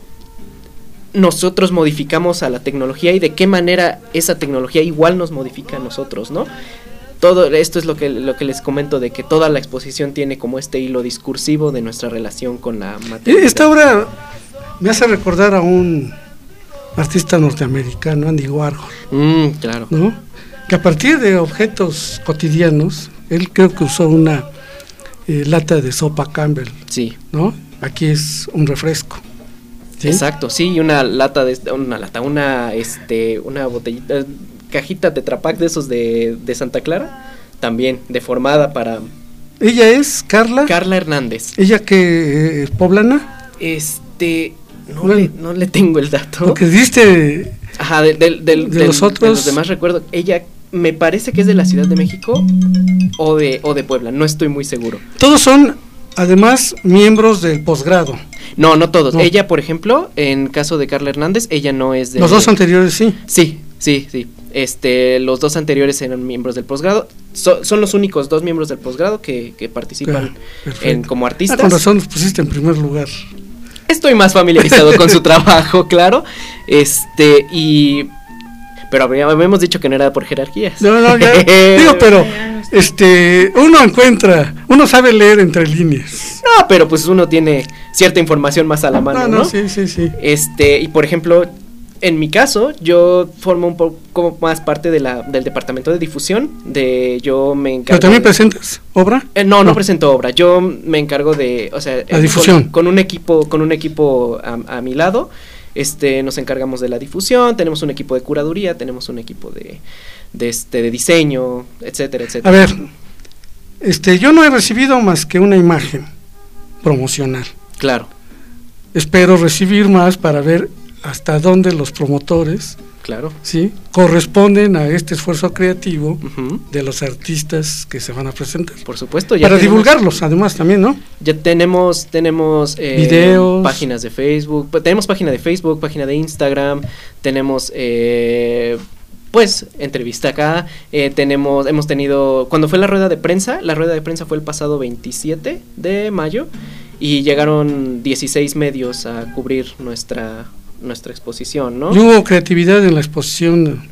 nosotros modificamos a la tecnología y de qué manera esa tecnología igual nos modifica a nosotros, ¿no? Todo esto es lo que lo que les comento, de que toda la exposición tiene como este hilo discursivo de nuestra relación con la materia. Esta obra me hace recordar a un artista norteamericano, Andy Warhol. Mm, claro. ¿No? Que a partir de objetos cotidianos, él creo que usó una eh, lata de sopa Campbell. Sí. ¿No? Aquí es un refresco. ¿Sí? Exacto, sí, y una lata de una lata, una este, una botellita, cajita Tetra Pak de esos de, de Santa Clara, también deformada para. Ella es Carla. Carla Hernández. Ella que es eh, poblana. Este, no, bueno, le, no le tengo el dato. Lo que diste. Ajá, de, de, de, de, de los otros. De los demás recuerdo. Ella me parece que es de la Ciudad de México o de o de Puebla, no estoy muy seguro. Todos son además miembros del posgrado. No, no todos. No. Ella, por ejemplo, en caso de Carla Hernández, ella no es de. Los dos anteriores sí. Sí, sí, sí. Este, los dos anteriores eran miembros del posgrado. So, son los únicos dos miembros del posgrado que, que participan ah, en, como artistas. Ah, con razón los pusiste en primer lugar. Estoy más familiarizado con su trabajo, claro. Este, y. Pero habíamos dicho que no era por jerarquías. No, no, ya. Digo, pero. Este, uno encuentra, uno sabe leer entre líneas. No, pero pues uno tiene cierta información más a la mano, ¿no? No, no, sí, sí, sí. Este, y por ejemplo, en mi caso, yo formo un poco más parte de la, del departamento de difusión, de yo me encargo. ¿Pero también de, presentas obra? Eh, no, no, no presento obra, yo me encargo de, o sea, la eh, difusión. Con, con un equipo, con un equipo a, a mi lado, este, nos encargamos de la difusión, tenemos un equipo de curaduría, tenemos un equipo de, de este, de diseño, etcétera, etcétera. A ver, este, yo no he recibido más que una imagen promocional. Claro. Espero recibir más para ver hasta dónde los promotores, claro, sí, corresponden a este esfuerzo creativo uh-huh. de los artistas que se van a presentar. Por supuesto, ya para tenemos, divulgarlos, además también, ¿no? Ya tenemos, tenemos eh, videos, páginas de Facebook, tenemos página de Facebook, página de Instagram, tenemos eh, pues entrevista acá, eh, tenemos, hemos tenido, cuando fue la rueda de prensa, la rueda de prensa fue el pasado veintisiete de mayo y llegaron dieciséis medios a cubrir nuestra nuestra exposición, ¿no? Y hubo creatividad en la exposición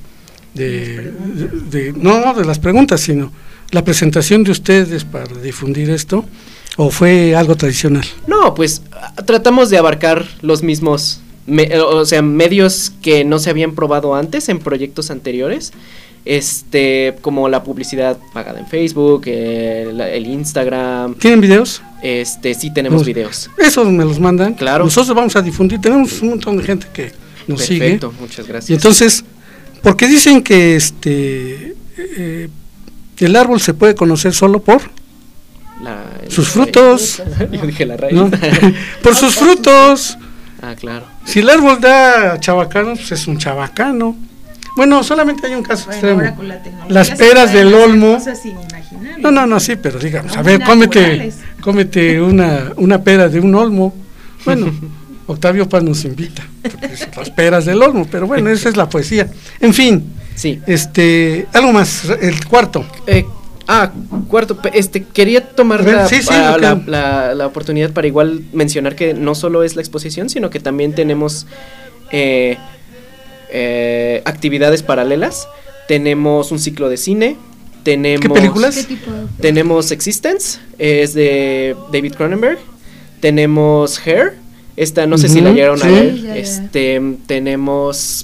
de, de, de no de las preguntas, sino la presentación de ustedes para difundir esto, ¿o fue algo tradicional? No, pues tratamos de abarcar los mismos, me, o sea, medios que no se habían probado antes en proyectos anteriores, este, como la publicidad pagada en Facebook, el, el Instagram. ¿Tienen videos? Este, sí tenemos Nos, videos. Esos me los mandan. Claro. Nosotros vamos a difundir, tenemos un montón de gente que nos Perfecto, sigue. Perfecto, muchas gracias. Y entonces, porque dicen que este eh, el árbol se puede conocer solo por la, sus frutos. Yo dije la raíz. ¿No? Por sus frutos. Ah, claro. Si el árbol da chabacano, pues es un chabacano. Bueno, solamente hay un caso bueno, extremo. Las peras del olmo. No, no, no, sí, pero digamos, a ver, cómete, cómete una, una pera de un olmo. Bueno, Octavio Paz nos invita, las peras del olmo, pero bueno, esa es la poesía. En fin, sí. Este, algo más, el cuarto. Eh, ah, cuarto, este, quería tomar ver, la, sí, sí, la, okay. la, la, la oportunidad para igual mencionar que no solo es la exposición, sino que también tenemos eh, eh, actividades paralelas. Tenemos un ciclo de cine. Tenemos, ¿qué películas? ¿Qué tipo de... Tenemos Existence, es de David Cronenberg. Tenemos Hair, esta no sé uh-huh, si la llegaron sí. a ver. Ya, ya. Este, tenemos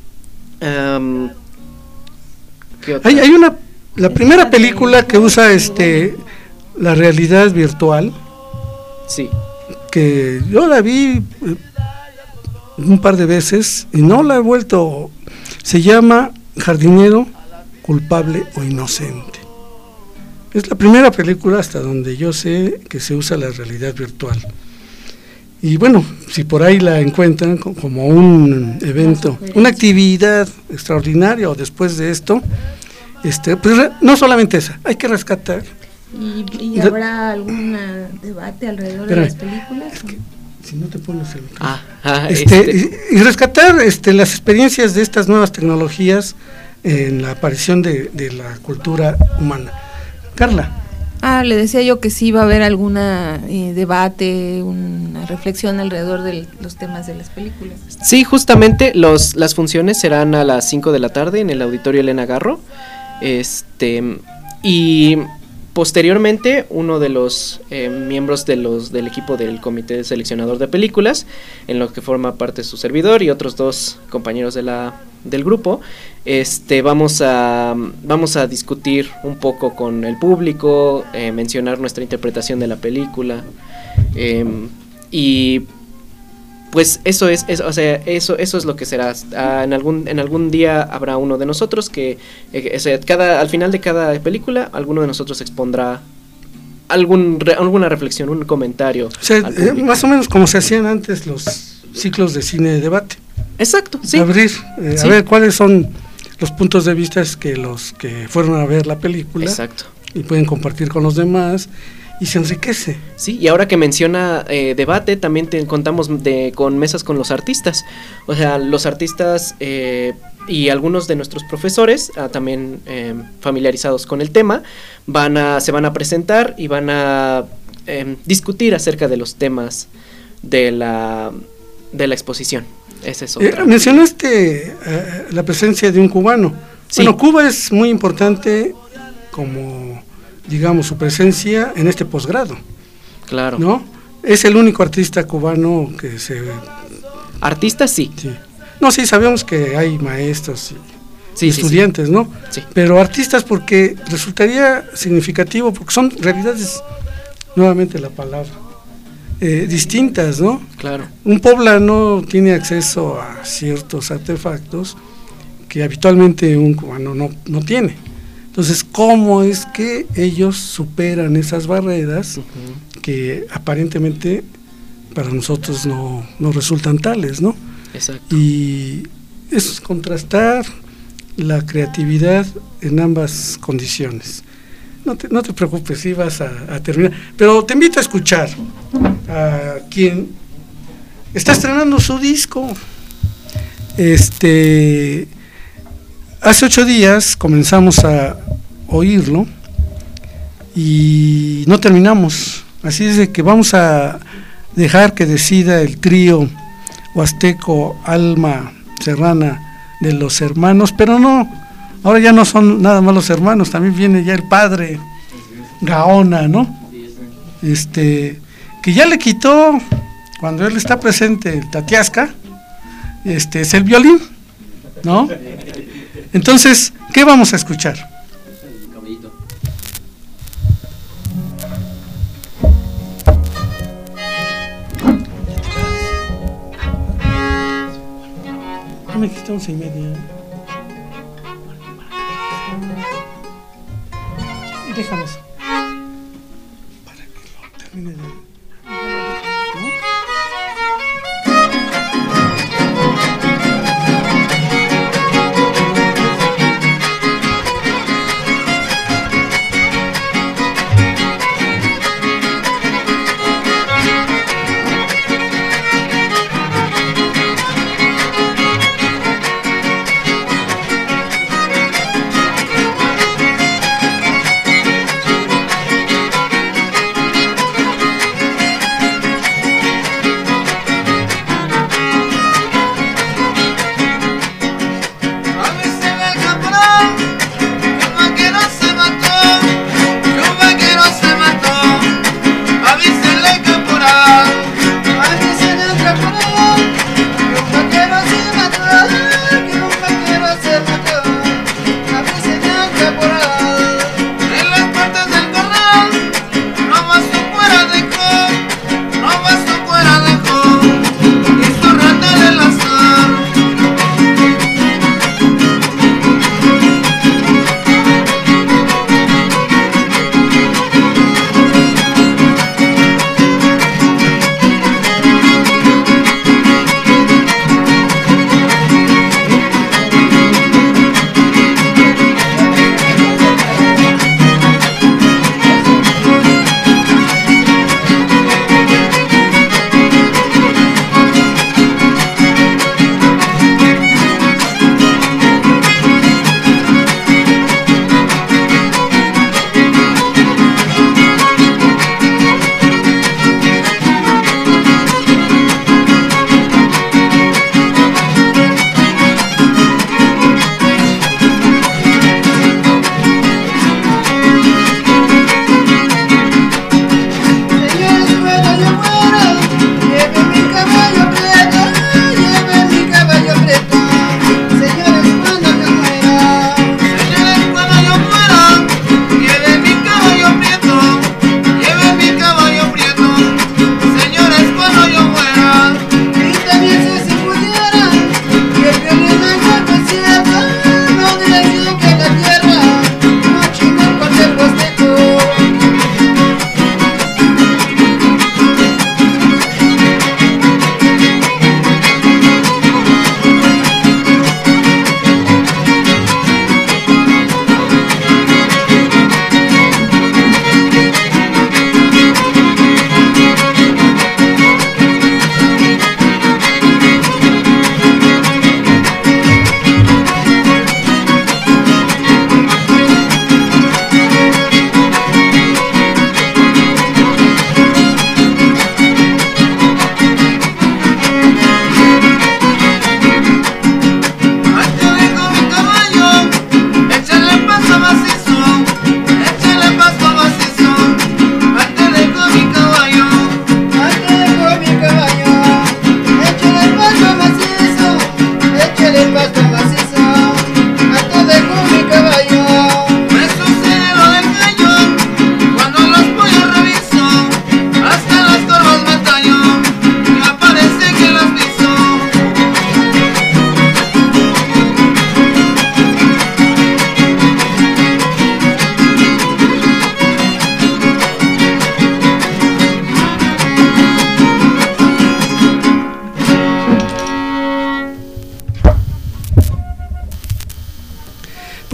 um, ¿qué otra? Hay, hay una, la primera película que usa este la realidad virtual. Sí. Que yo la vi un par de veces y no la he vuelto. Se llama Jardinero, culpable o inocente. Es la primera película hasta donde yo sé que se usa la realidad virtual. Y bueno, si por ahí la encuentran como un evento, una actividad extraordinaria o después de esto, este, pues no solamente esa, hay que rescatar. ¿Y, y habrá alguna debate alrededor Pero, de las películas. es que, si no te pones el ah, ah, este, este. Y, y rescatar este, las experiencias de estas nuevas tecnologías en la aparición de, de la cultura humana. Carla. Ah, le decía yo que sí va a haber alguna eh, debate, una reflexión alrededor de los temas de las películas. Sí, justamente los, las funciones serán a las cinco de la tarde en el Auditorio Elena Garro. Este, y posteriormente uno de los eh, miembros de los del equipo del comité seleccionador de películas, en lo que forma parte su servidor y otros dos compañeros de la del grupo, este vamos a vamos a discutir un poco con el público, eh, mencionar nuestra interpretación de la película, eh, y pues eso es, es, o sea, eso eso es lo que será. Ah, en algún en algún día habrá uno de nosotros que eh, o sea, cada al final de cada película alguno de nosotros expondrá algún re, alguna reflexión, un comentario. O sea, eh, más o menos como se hacían antes los ciclos de cine de debate. Exacto, sí. Abrir, eh, sí. A ver cuáles son los puntos de vista que los que fueron a ver la película. Exacto. Y pueden compartir con los demás. Y se enriquece. Sí, y ahora que menciona eh, debate, también te, contamos de, con mesas con los artistas. O sea, los artistas eh, y algunos de nuestros profesores, ah, también eh, familiarizados con el tema, van a, se van a presentar y van a eh, discutir acerca de los temas de la, de la exposición. Esa es otra. Eh, mencionaste eh, la presencia de un cubano. Sí. Bueno, Cuba es muy importante como, digamos, su presencia en este posgrado. Claro. ¿No? Es el único artista cubano que se... Artistas, sí. sí. No, sí, sabemos que hay maestros y sí, estudiantes, sí, sí. ¿no? Sí. Pero artistas, porque resultaría significativo, porque son realidades, nuevamente la palabra, eh, distintas, ¿no? Claro. Un poblano tiene acceso a ciertos artefactos que habitualmente un cubano no, no tiene. Entonces, ¿cómo es que ellos superan esas barreras uh-huh. que aparentemente para nosotros no, no resultan tales, ¿no? Exacto. Y es contrastar la creatividad en ambas condiciones. No te, no te preocupes, si vas a, a terminar, pero te invito a escuchar a quien está estrenando su disco. Este, hace ocho días comenzamos a oírlo y no terminamos, así es de que vamos a dejar que decida el trío huasteco Alma Serrana de los hermanos, pero no, ahora ya no son nada más los hermanos, también viene ya el padre Gaona, ¿no? Este, que ya le quitó, cuando él está presente, el tatiasca, este es el violín, ¿no? Entonces, ¿qué vamos a escuchar? Me dijiste once y media. Déjame eso. Para que lo termine de... ¿no?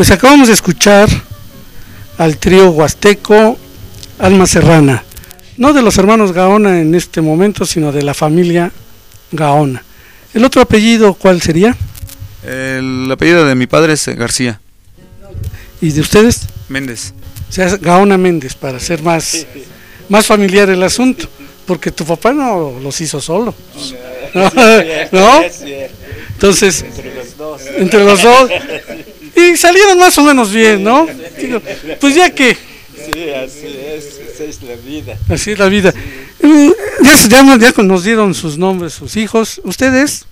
Pues acabamos de escuchar al trío huasteco Alma Serrana, no de los hermanos Gaona en este momento, sino de la familia Gaona. ¿El otro apellido cuál sería? El apellido de mi padre es García. ¿Y de ustedes? Méndez. O sea, Gaona Méndez, para ser más, más familiar el asunto, porque tu papá no los hizo solo. ¿No? ¿No? Entonces, entre los dos. Entre los dos. Y salieron más o menos bien, ¿no? Digo, pues ya que... Sí, así es, esa es la vida. Así es la vida. Sí. Ya, ya, ya nos dieron sus nombres, sus hijos. ¿Ustedes?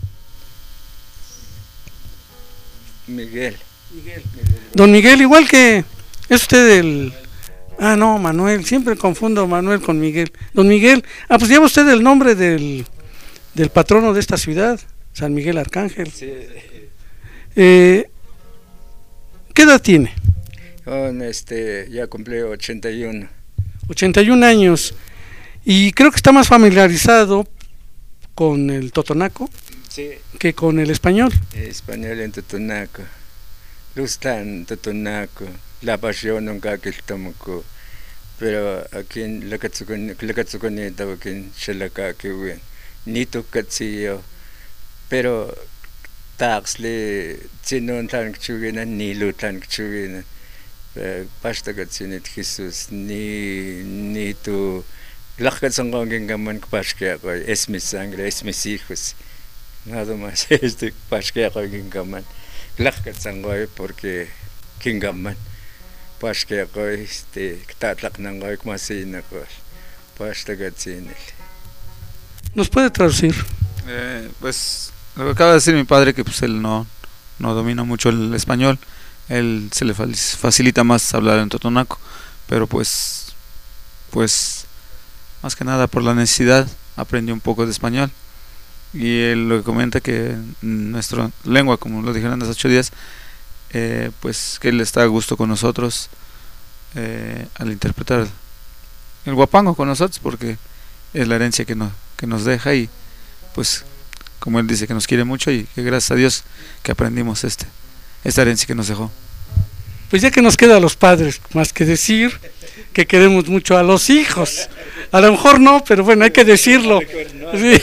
Miguel. Miguel. Don Miguel, igual que... ¿Es usted el...? Ah, no, Manuel. Siempre confundo Manuel con Miguel. Don Miguel. Ah, pues lleva usted el nombre del, del patrono de esta ciudad, San Miguel Arcángel. Sí. Eh, ¿Qué edad tiene? Oh, este, ya cumplí ochenta y uno. ochenta y un años. Y creo que está más familiarizado con el totonaco, sí, que con el español. Español en totonaco. Lustan totonaco. La pasión nunca que tomaco. Pero aquí en la Katsukoneta, aquí en Shalaka, que ven. Nito Katsuyo. Pero taxle chinon tan chugina ni lutan chugina. Pasta Katsunit Jesus ni ni tu lakat sangong gaman paske ko es mi sangre es mis hijos. Nada más este paske ko gaman. Lakat sangoy porque kingaman. Paske ko este tatlak nangoy masina ko. Pasta Katsunit. ¿Nos puede traducir? Eh, pues lo que acaba de decir mi padre, que pues él no, no domina mucho el español, él se le facilita más hablar en totonaco, pero pues, pues más que nada por la necesidad aprendió un poco de español, y él lo que comenta que nuestra lengua, como lo dijeron hace ocho días, eh, pues que él está a gusto con nosotros eh, al interpretar el huapango con nosotros, porque es la herencia que, no, que nos deja, y pues como él dice que nos quiere mucho, y que gracias a Dios que aprendimos este esta herencia que nos dejó. Pues ya que nos queda a los padres más que decir que queremos mucho a los hijos, a lo mejor no, pero bueno, hay que decirlo. Sí.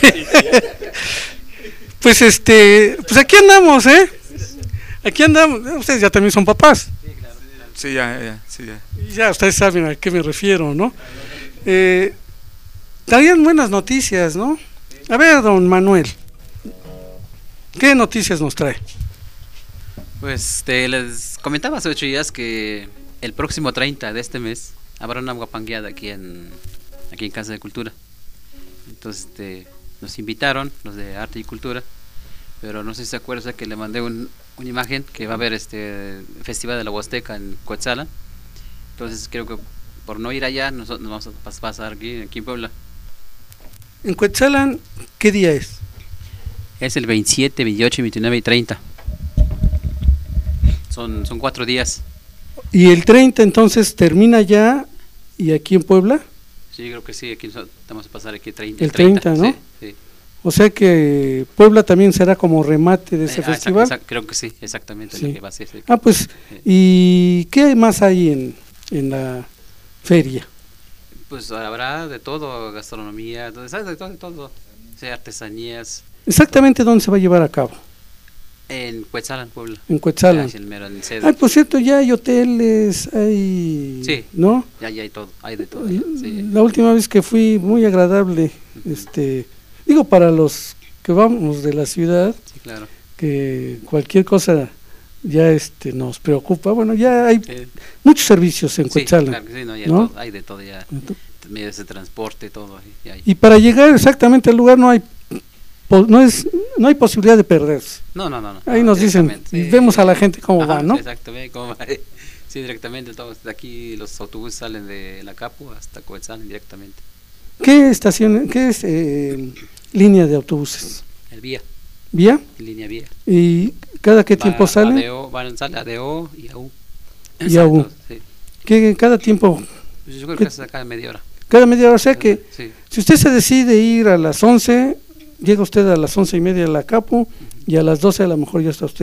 Pues este, pues aquí andamos, ¿eh? Aquí andamos. Ustedes ya también son papás. Sí, ya, ya, sí, ya. Ya ustedes saben a qué me refiero, ¿no? Eh, traían buenas noticias, ¿no? A ver, don Manuel, ¿qué noticias nos trae? Pues te les comentaba hace ocho días que el próximo treinta de este mes habrá una guapangueada aquí en aquí en Casa de Cultura. Entonces este, nos invitaron los de Arte y Cultura, pero no sé si se acuerda que le mandé un, una imagen que va a haber este Festival de la Huasteca en Coetzalan. Entonces creo que por no ir allá nosotros nos vamos a pasar aquí, aquí en Puebla. ¿En Coetzalan qué día es? Es el veintisiete, veintiocho, veintinueve y treinta. Son, son cuatro días. ¿Y el treinta entonces termina ya y aquí en Puebla? Sí, creo que sí, aquí vamos a pasar aquí treinta. El treinta, ¿no? Sí, sí. O sea que Puebla también será como remate de ese eh, ah, festival. Exact, exact, creo que sí, exactamente. Sí. Lo que va a ser, sí. Ah, pues, ¿y qué más hay en, en la feria? Pues habrá de todo, gastronomía, de todo, de todo, de todo. O sea, artesanías. ¿Exactamente dónde se va a llevar a cabo? En Coetzalan, Puebla. En Coetzalan. Ah, por cierto, ya hay hoteles, hay... Sí, ¿no? ya, ya hay todo, hay de todo. Ya, sí. La última vez que fui, muy agradable, uh-huh. este, digo, para los que vamos de la ciudad, sí, claro. Que cualquier cosa ya este nos preocupa, bueno, ya hay eh. muchos servicios en Coetzalan. Sí, claro que sí, no, ya ¿no? Todo, hay de todo ya, medios de transporte, todo. Ya hay. Y para llegar exactamente al lugar no hay no es no hay posibilidad de perderse. No, no, no. no Ahí no, nos dicen, sí, y vemos a la gente cómo ajá, va, ¿no? Sí, exactamente, cómo va. Sí, directamente, todos de aquí los autobuses salen de la Capu hasta Coetzalan directamente. ¿Qué estación, qué es eh, línea de autobuses? El Vía. ¿Vía? Línea Vía. ¿Y cada qué va, tiempo sale? A D O, van, sale a D O y A U. Y A U. Sí. ¿Qué cada tiempo? Pues yo creo que es cada media hora. Cada media hora, o sea que sí. Si usted se decide ir a las once, llega usted a las once y media a la Capu, uh-huh. y a las doce a lo mejor ya está usted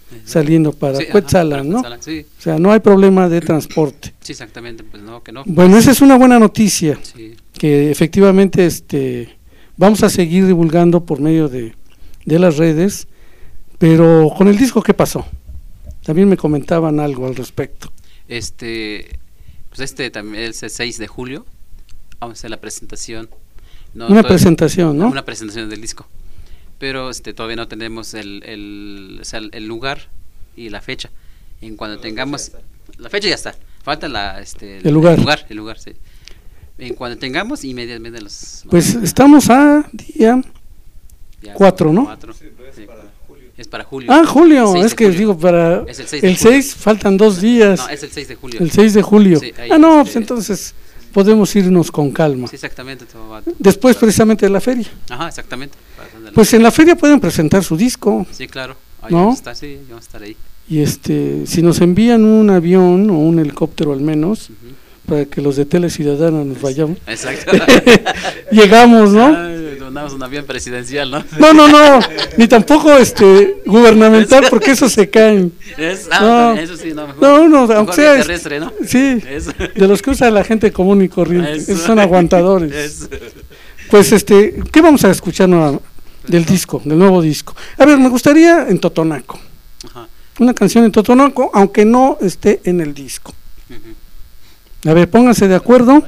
saliendo para sí, Cuetzalan, ajá, ¿no? Cuetzalan, sí. O sea, no hay problema de transporte. Sí, exactamente, pues no, que no. Bueno, esa es una buena noticia, sí. que efectivamente este vamos a seguir divulgando por medio de, de las redes, pero con el disco, ¿qué pasó? También me comentaban algo al respecto. Este, pues este también es el seis de julio, vamos a hacer la presentación. No, una todavía, presentación, ¿no? Una presentación del disco, pero este todavía no tenemos el, el, o sea, el lugar y la fecha. En cuando tengamos, la fecha ya está, falta la, este, el, el lugar. El lugar, el lugar, sí. En cuando tengamos, inmediatamente los... Pues los, estamos a día cuatro, ¿no? Cuatro, sí, es, para es para julio. Ah, julio, es que julio. digo, para es el seis, el seis faltan dos días. No, es el seis de julio. El seis de julio. Sí, ahí, ah, no, este, pues entonces podemos irnos con calma. Sí, exactamente. Todo, después precisamente de la feria. Ajá, exactamente. Pues en la feria pueden presentar su disco. Sí, claro. Ahí ¿no? Está, sí, vamos a estar ahí. Y este, si nos envían un avión o un helicóptero al menos, uh-huh. para que los de Tele Ciudadana nos vayamos. Exacto. Llegamos, ¿no? Ay, donamos un avión presidencial, ¿no? No, no, no, ni tampoco este gubernamental, porque eso se caen. Es, ah, no, eso sí, no, mejor, no, no, mejor aunque sea terrestre, ¿no? Sí, eso. De los que usa la gente común y corriente, Eso. esos son aguantadores. Eso. Pues este, ¿qué vamos a escuchar no, del disco, del nuevo disco? A ver, me gustaría en Totonaco. Ajá. Una canción en Totonaco, aunque no esté en el disco. Uh-huh. A ver, pónganse de acuerdo.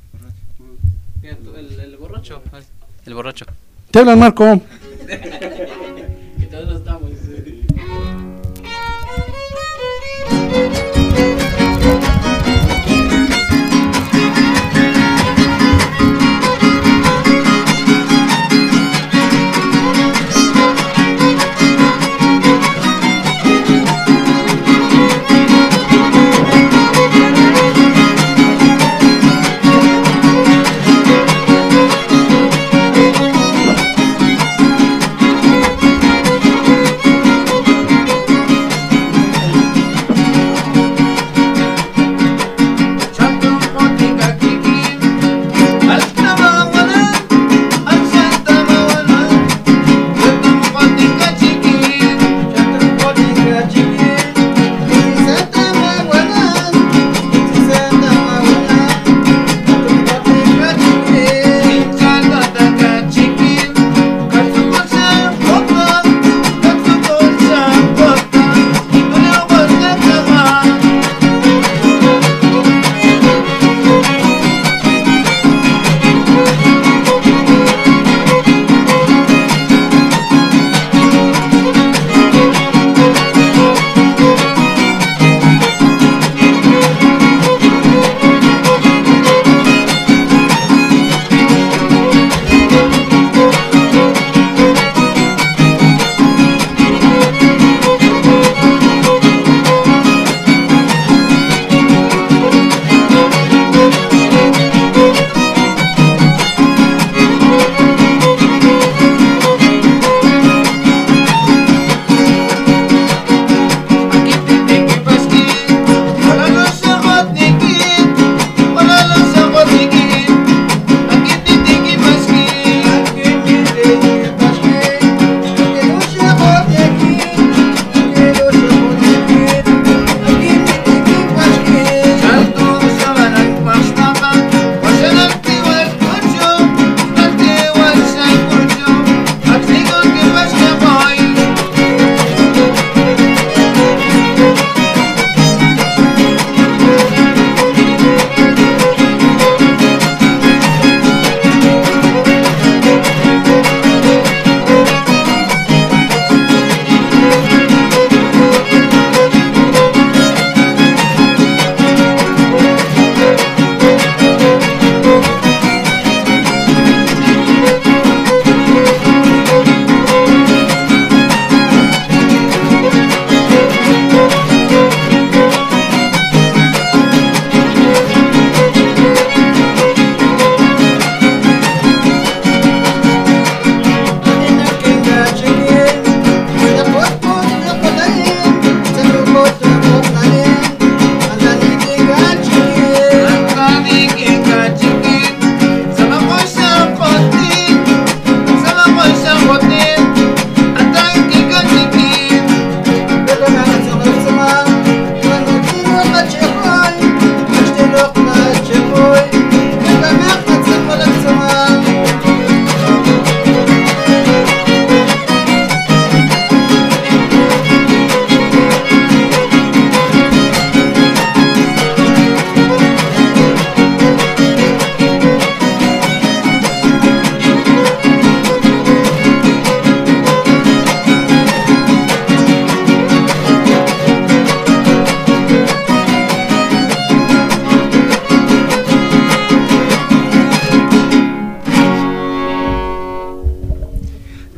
El, el borracho. El borracho. Te hablan, Marco. Que todos estamos.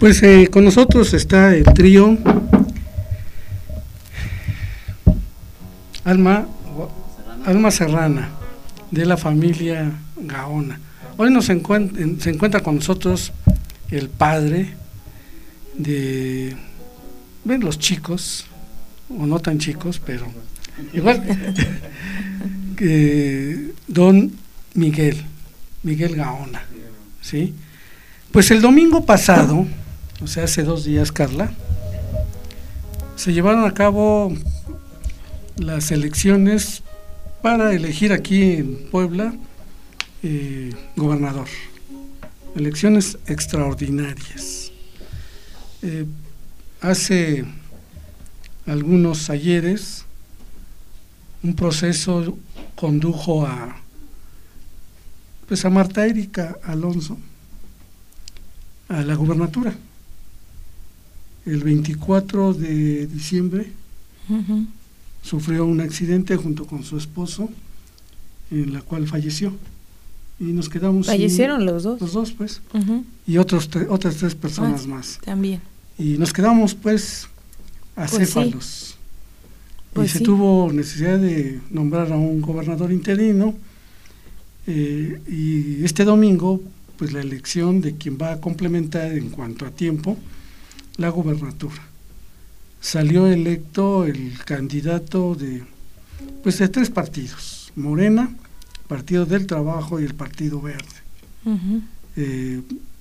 Pues eh, con nosotros está el trío Alma, Alma Serrana, de la familia Gaona. Hoy nos encuentra, se encuentra con nosotros el padre de, ven, los chicos, o no tan chicos, pero igual, que don Miguel, Miguel Gaona, ¿sí? Pues el domingo pasado, o sea, hace dos días, Carla, se llevaron a cabo las elecciones para elegir aquí en Puebla eh, gobernador. Elecciones extraordinarias. Eh, hace algunos ayeres un proceso condujo a pues a Marta Erika Alonso a la gubernatura el veinticuatro de diciembre. Uh-huh. Sufrió un accidente junto con su esposo, en la cual falleció. Y nos quedamos... ¿Fallecieron sin, los dos? Los dos, pues. Uh-huh. Y otros tre- otras tres personas ah, más. También. Y nos quedamos, pues, acéfalos. Pues sí. Pues y se sí. tuvo necesidad de nombrar a un gobernador interino. Eh, y este domingo, pues, la elección de quien va a complementar en cuanto a tiempo la gubernatura. Salió electo el candidato de pues de tres partidos: Morena, Partido del Trabajo y el Partido Verde. Uh-huh. eh,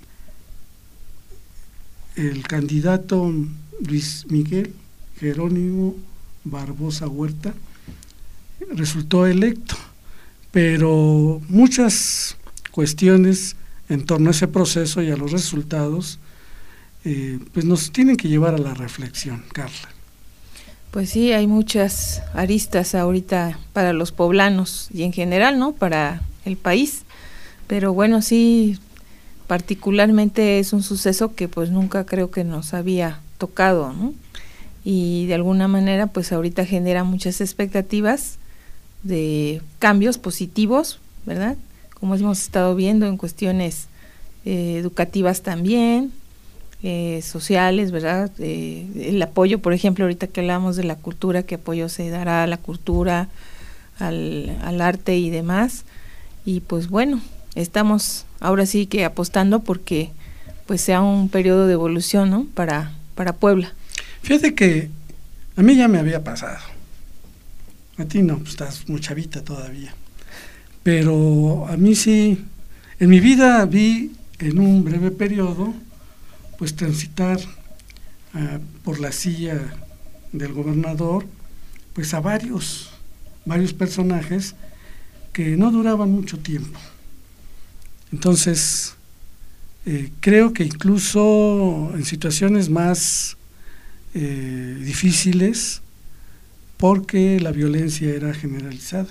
el candidato Luis Miguel Jerónimo Barbosa Huerta resultó electo, pero muchas cuestiones en torno a ese proceso y a los resultados Eh, pues nos tienen que llevar a la reflexión, Carla. Pues sí, hay muchas aristas ahorita para los poblanos y en general, ¿no?, para el país, pero bueno, sí, particularmente es un suceso que pues nunca creo que nos había tocado, ¿no? Y de alguna manera pues ahorita genera muchas expectativas de cambios positivos, ¿verdad? Como hemos estado viendo en cuestiones eh, educativas también, Eh, sociales, ¿verdad? Eh, el apoyo, por ejemplo, ahorita que hablamos de la cultura, qué apoyo se dará a la cultura, al, al arte y demás, y pues bueno, estamos ahora sí que apostando porque pues sea un periodo de evolución, ¿no?, para, para Puebla. Fíjate que a mí ya me había pasado, a ti no, pues estás muy chavita todavía, pero a mí sí, en mi vida vi en un breve periodo pues transitar uh, por la silla del gobernador pues a varios varios personajes que no duraban mucho tiempo. Entonces eh, creo que incluso en situaciones más eh, difíciles, porque la violencia era generalizada.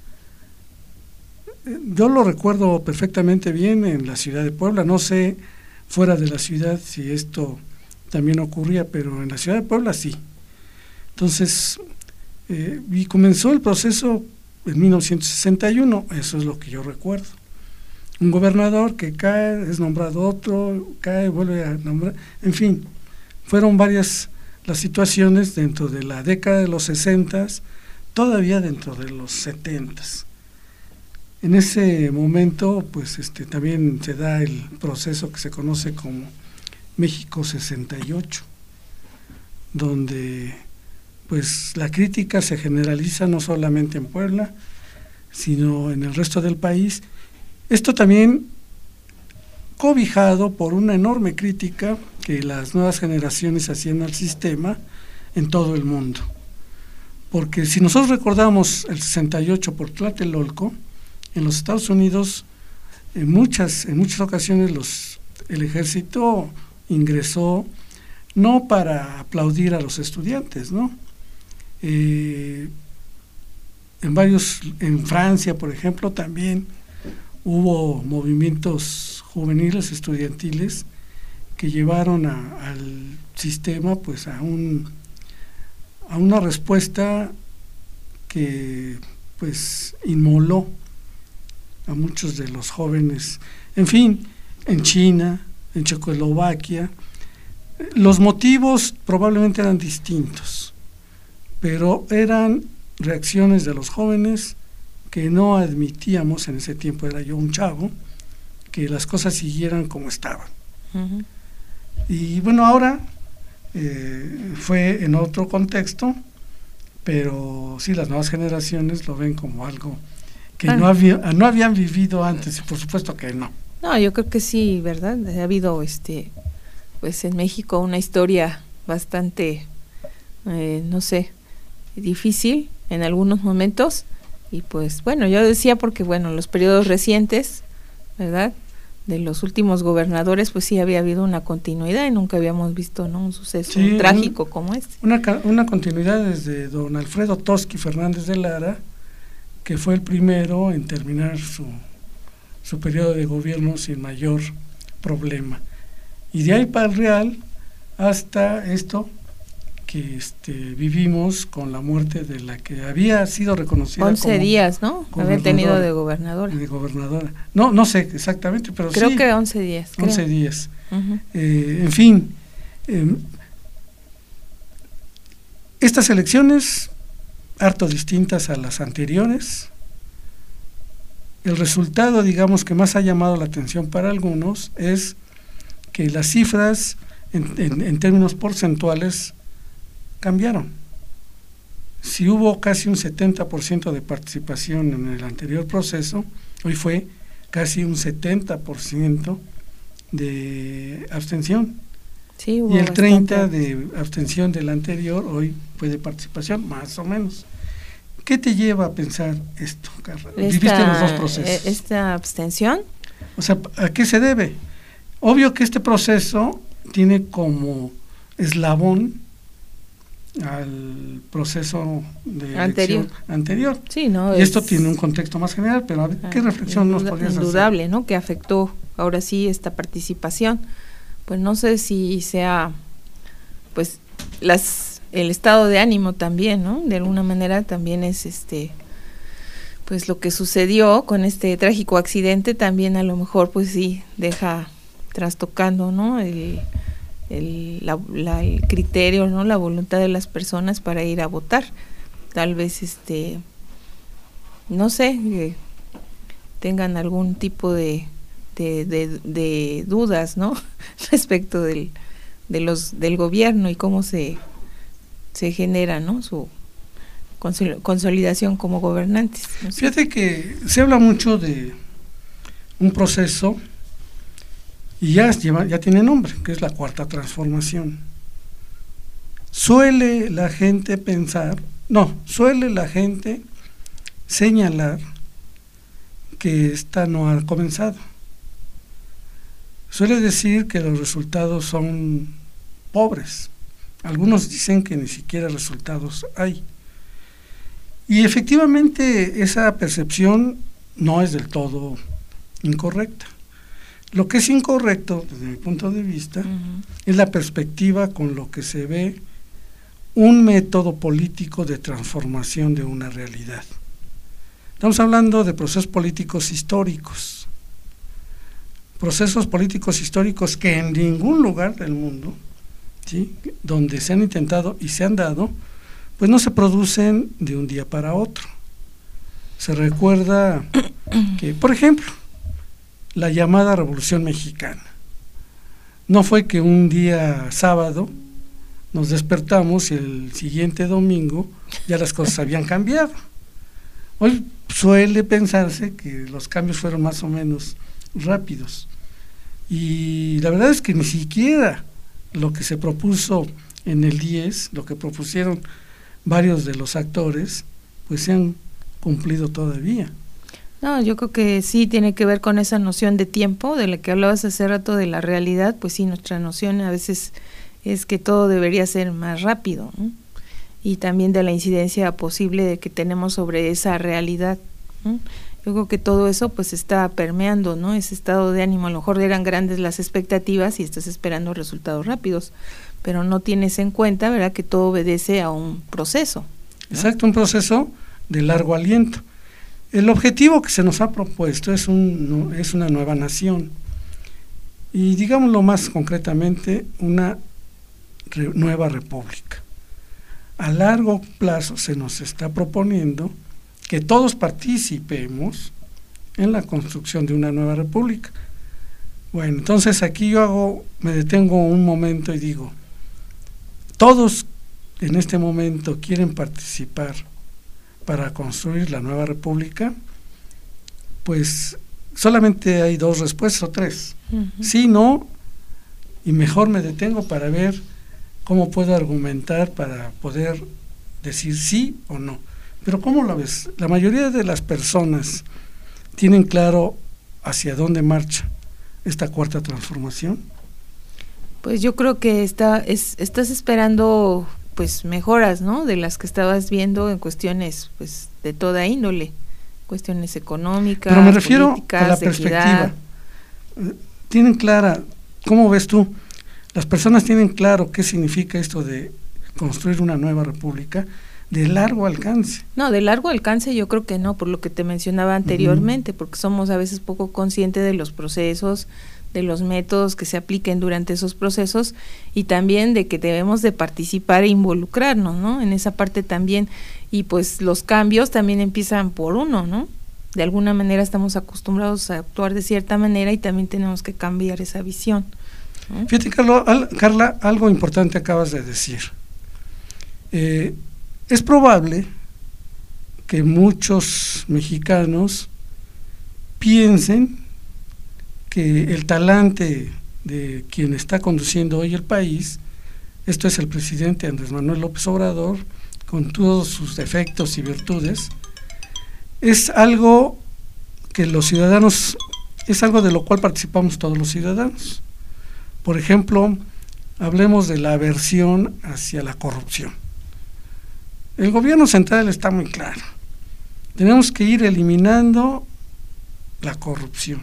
Yo lo recuerdo perfectamente bien en la ciudad de Puebla, no sé fuera de la ciudad si esto también ocurría, pero en la ciudad de Puebla sí. Entonces, eh, y comenzó el proceso en mil novecientos sesenta y uno, eso es lo que yo recuerdo. Un gobernador que cae, es nombrado otro, cae, vuelve a nombrar, en fin, fueron varias las situaciones dentro de la década de los sesentas, todavía dentro de los setentas. En ese momento, pues este también se da el proceso que se conoce como México sesenta y ocho, donde pues la crítica se generaliza no solamente en Puebla, sino en el resto del país. Esto también cobijado por una enorme crítica que las nuevas generaciones hacían al sistema en todo el mundo. Porque si nosotros recordamos el sesenta y ocho por Tlatelolco, en los Estados Unidos, en muchas, en muchas ocasiones los, el ejército ingresó no para aplaudir a los estudiantes, ¿no? Eh, en varios, en Francia, por ejemplo, también hubo movimientos juveniles, estudiantiles, que llevaron a, al sistema, pues, a un, a una respuesta que, pues, inmoló a muchos de los jóvenes, en fin, en China, en Checoslovaquia, Los motivos probablemente eran distintos, pero eran reacciones de los jóvenes que no admitíamos, en ese tiempo era yo un chavo, que las cosas siguieran como estaban. Uh-huh. Y bueno, ahora eh, fue en otro contexto, pero sí, las nuevas generaciones lo ven como algo que ah. no, había, no habían vivido antes, y por supuesto que no. No, yo creo que sí, ¿verdad? Ha habido, este, pues en México una historia bastante, eh, no sé, difícil en algunos momentos, y pues bueno, yo decía porque bueno, los periodos recientes, ¿verdad?, de los últimos gobernadores, pues sí había habido una continuidad y nunca habíamos visto, ¿no?, un suceso sí, trágico un, como este. Una, una continuidad desde don Alfredo Toski Fernández de Lara, que fue el primero en terminar su, su periodo de gobierno sin mayor problema. Y de ahí para el Real hasta esto que este, vivimos con la muerte de la que había sido reconocida once como días, ¿no? Había tenido de gobernadora. De gobernadora. No, no sé exactamente, pero creo sí. Creo que once días. once creo. días. Uh-huh. Eh, en fin, eh, estas elecciones, harto distintas a las anteriores. El resultado, digamos, que más ha llamado la atención para algunos es que las cifras en, en, en términos porcentuales cambiaron. Si hubo casi un setenta por ciento de participación en el anterior proceso, hoy fue casi un setenta por ciento de abstención. Sí, hubo y el treinta por ciento de abstención del anterior, hoy fue de participación, más o menos. ¿Qué te lleva a pensar esto, Carla? Viviste los dos procesos. ¿Esta abstención? O sea, ¿a qué se debe? Obvio que este proceso tiene como eslabón al proceso de anterior. elección anterior. Sí, no, y esto tiene un contexto más general, pero a ver, ¿qué reflexión induda, nos podrías indudable, hacer? ¿no? Que afectó ahora sí esta participación. Pues no sé si sea, pues, las el estado de ánimo también, ¿no? De alguna manera también es este, pues lo que sucedió con este trágico accidente también a lo mejor pues sí deja trastocando, ¿no? El El, la, la, el criterio, ¿no?, la voluntad de las personas para ir a votar. Tal vez este no sé, que tengan algún tipo de de, de, de dudas, ¿no? respecto del de los del gobierno y cómo se se genera, ¿no?, su consolidación como gobernantes, ¿no? Fíjate que se habla mucho de un proceso y ya, lleva, ya tiene nombre, que es la cuarta transformación. Suele la gente pensar, no, suele la gente señalar que esta no ha comenzado. Suele decir que los resultados son pobres. Algunos dicen que ni siquiera resultados hay. Y efectivamente esa percepción no es del todo incorrecta. Lo que es incorrecto, desde mi punto de vista, uh-huh. es la perspectiva con lo que se ve un método político de transformación de una realidad. Estamos hablando de procesos políticos históricos, procesos políticos históricos que en ningún lugar del mundo, ¿sí?, donde se han intentado y se han dado, pues no se producen de un día para otro. Se recuerda que, por ejemplo, la llamada Revolución Mexicana. No fue que un día sábado nos despertamos y el siguiente domingo ya las cosas habían cambiado. Hoy suele pensarse que los cambios fueron más o menos rápidos. Y la verdad es que ni siquiera lo que se propuso en el diez, lo que propusieron varios de los actores, pues se han cumplido todavía. No, yo creo que sí tiene que ver con esa noción de tiempo, de la que hablabas hace rato, de la realidad. Pues sí, nuestra noción a veces es que todo debería ser más rápido, ¿no? Y también de la incidencia posible de que tenemos sobre esa realidad, ¿no? Yo creo que todo eso pues está permeando, ¿no?, ese estado de ánimo. A lo mejor eran grandes las expectativas y estás esperando resultados rápidos, pero no tienes en cuenta, ¿verdad?, que todo obedece a un proceso, ¿no? Exacto, un proceso de largo aliento. El objetivo que se nos ha propuesto es, un, es una nueva nación y, digámoslo más concretamente, una re, nueva república. A largo plazo se nos está proponiendo que todos participemos en la construcción de una nueva república. Bueno, entonces aquí yo hago, me detengo un momento y digo, todos en este momento quieren participar para construir la nueva república, pues solamente hay dos respuestas o tres. Uh-huh. Sí, no, y mejor me detengo para ver cómo puedo argumentar para poder decir sí o no. Pero ¿cómo lo ves? La mayoría de las personas tienen claro hacia dónde marcha esta cuarta transformación. Pues yo creo que está, es, estás esperando pues mejoras, ¿no? De las que estabas viendo en cuestiones pues de toda índole, cuestiones económicas, pero me refiero políticas, a la de perspectiva. Equidad. Tienen clara, ¿cómo ves tú? Las personas tienen claro qué significa esto de construir una nueva república de largo alcance. No, de largo alcance yo creo que no, por lo que te mencionaba anteriormente, uh-huh. porque somos a veces poco conscientes de los procesos, de los métodos que se apliquen durante esos procesos y también de que debemos de participar e involucrarnos, ¿no? En esa parte también, y pues los cambios también empiezan por uno, ¿no? De alguna manera estamos acostumbrados a actuar de cierta manera y también tenemos que cambiar esa visión, ¿no? Fíjate, Carlos, al, Carla, algo importante acabas de decir. Eh, es probable que muchos mexicanos piensen que el talante de quien está conduciendo hoy el país, esto es el presidente Andrés Manuel López Obrador, con todos sus defectos y virtudes, es algo que los ciudadanos, es algo de lo cual participamos todos los ciudadanos. Por ejemplo, hablemos de la aversión hacia la corrupción. El gobierno central está muy claro. Tenemos que ir eliminando la corrupción.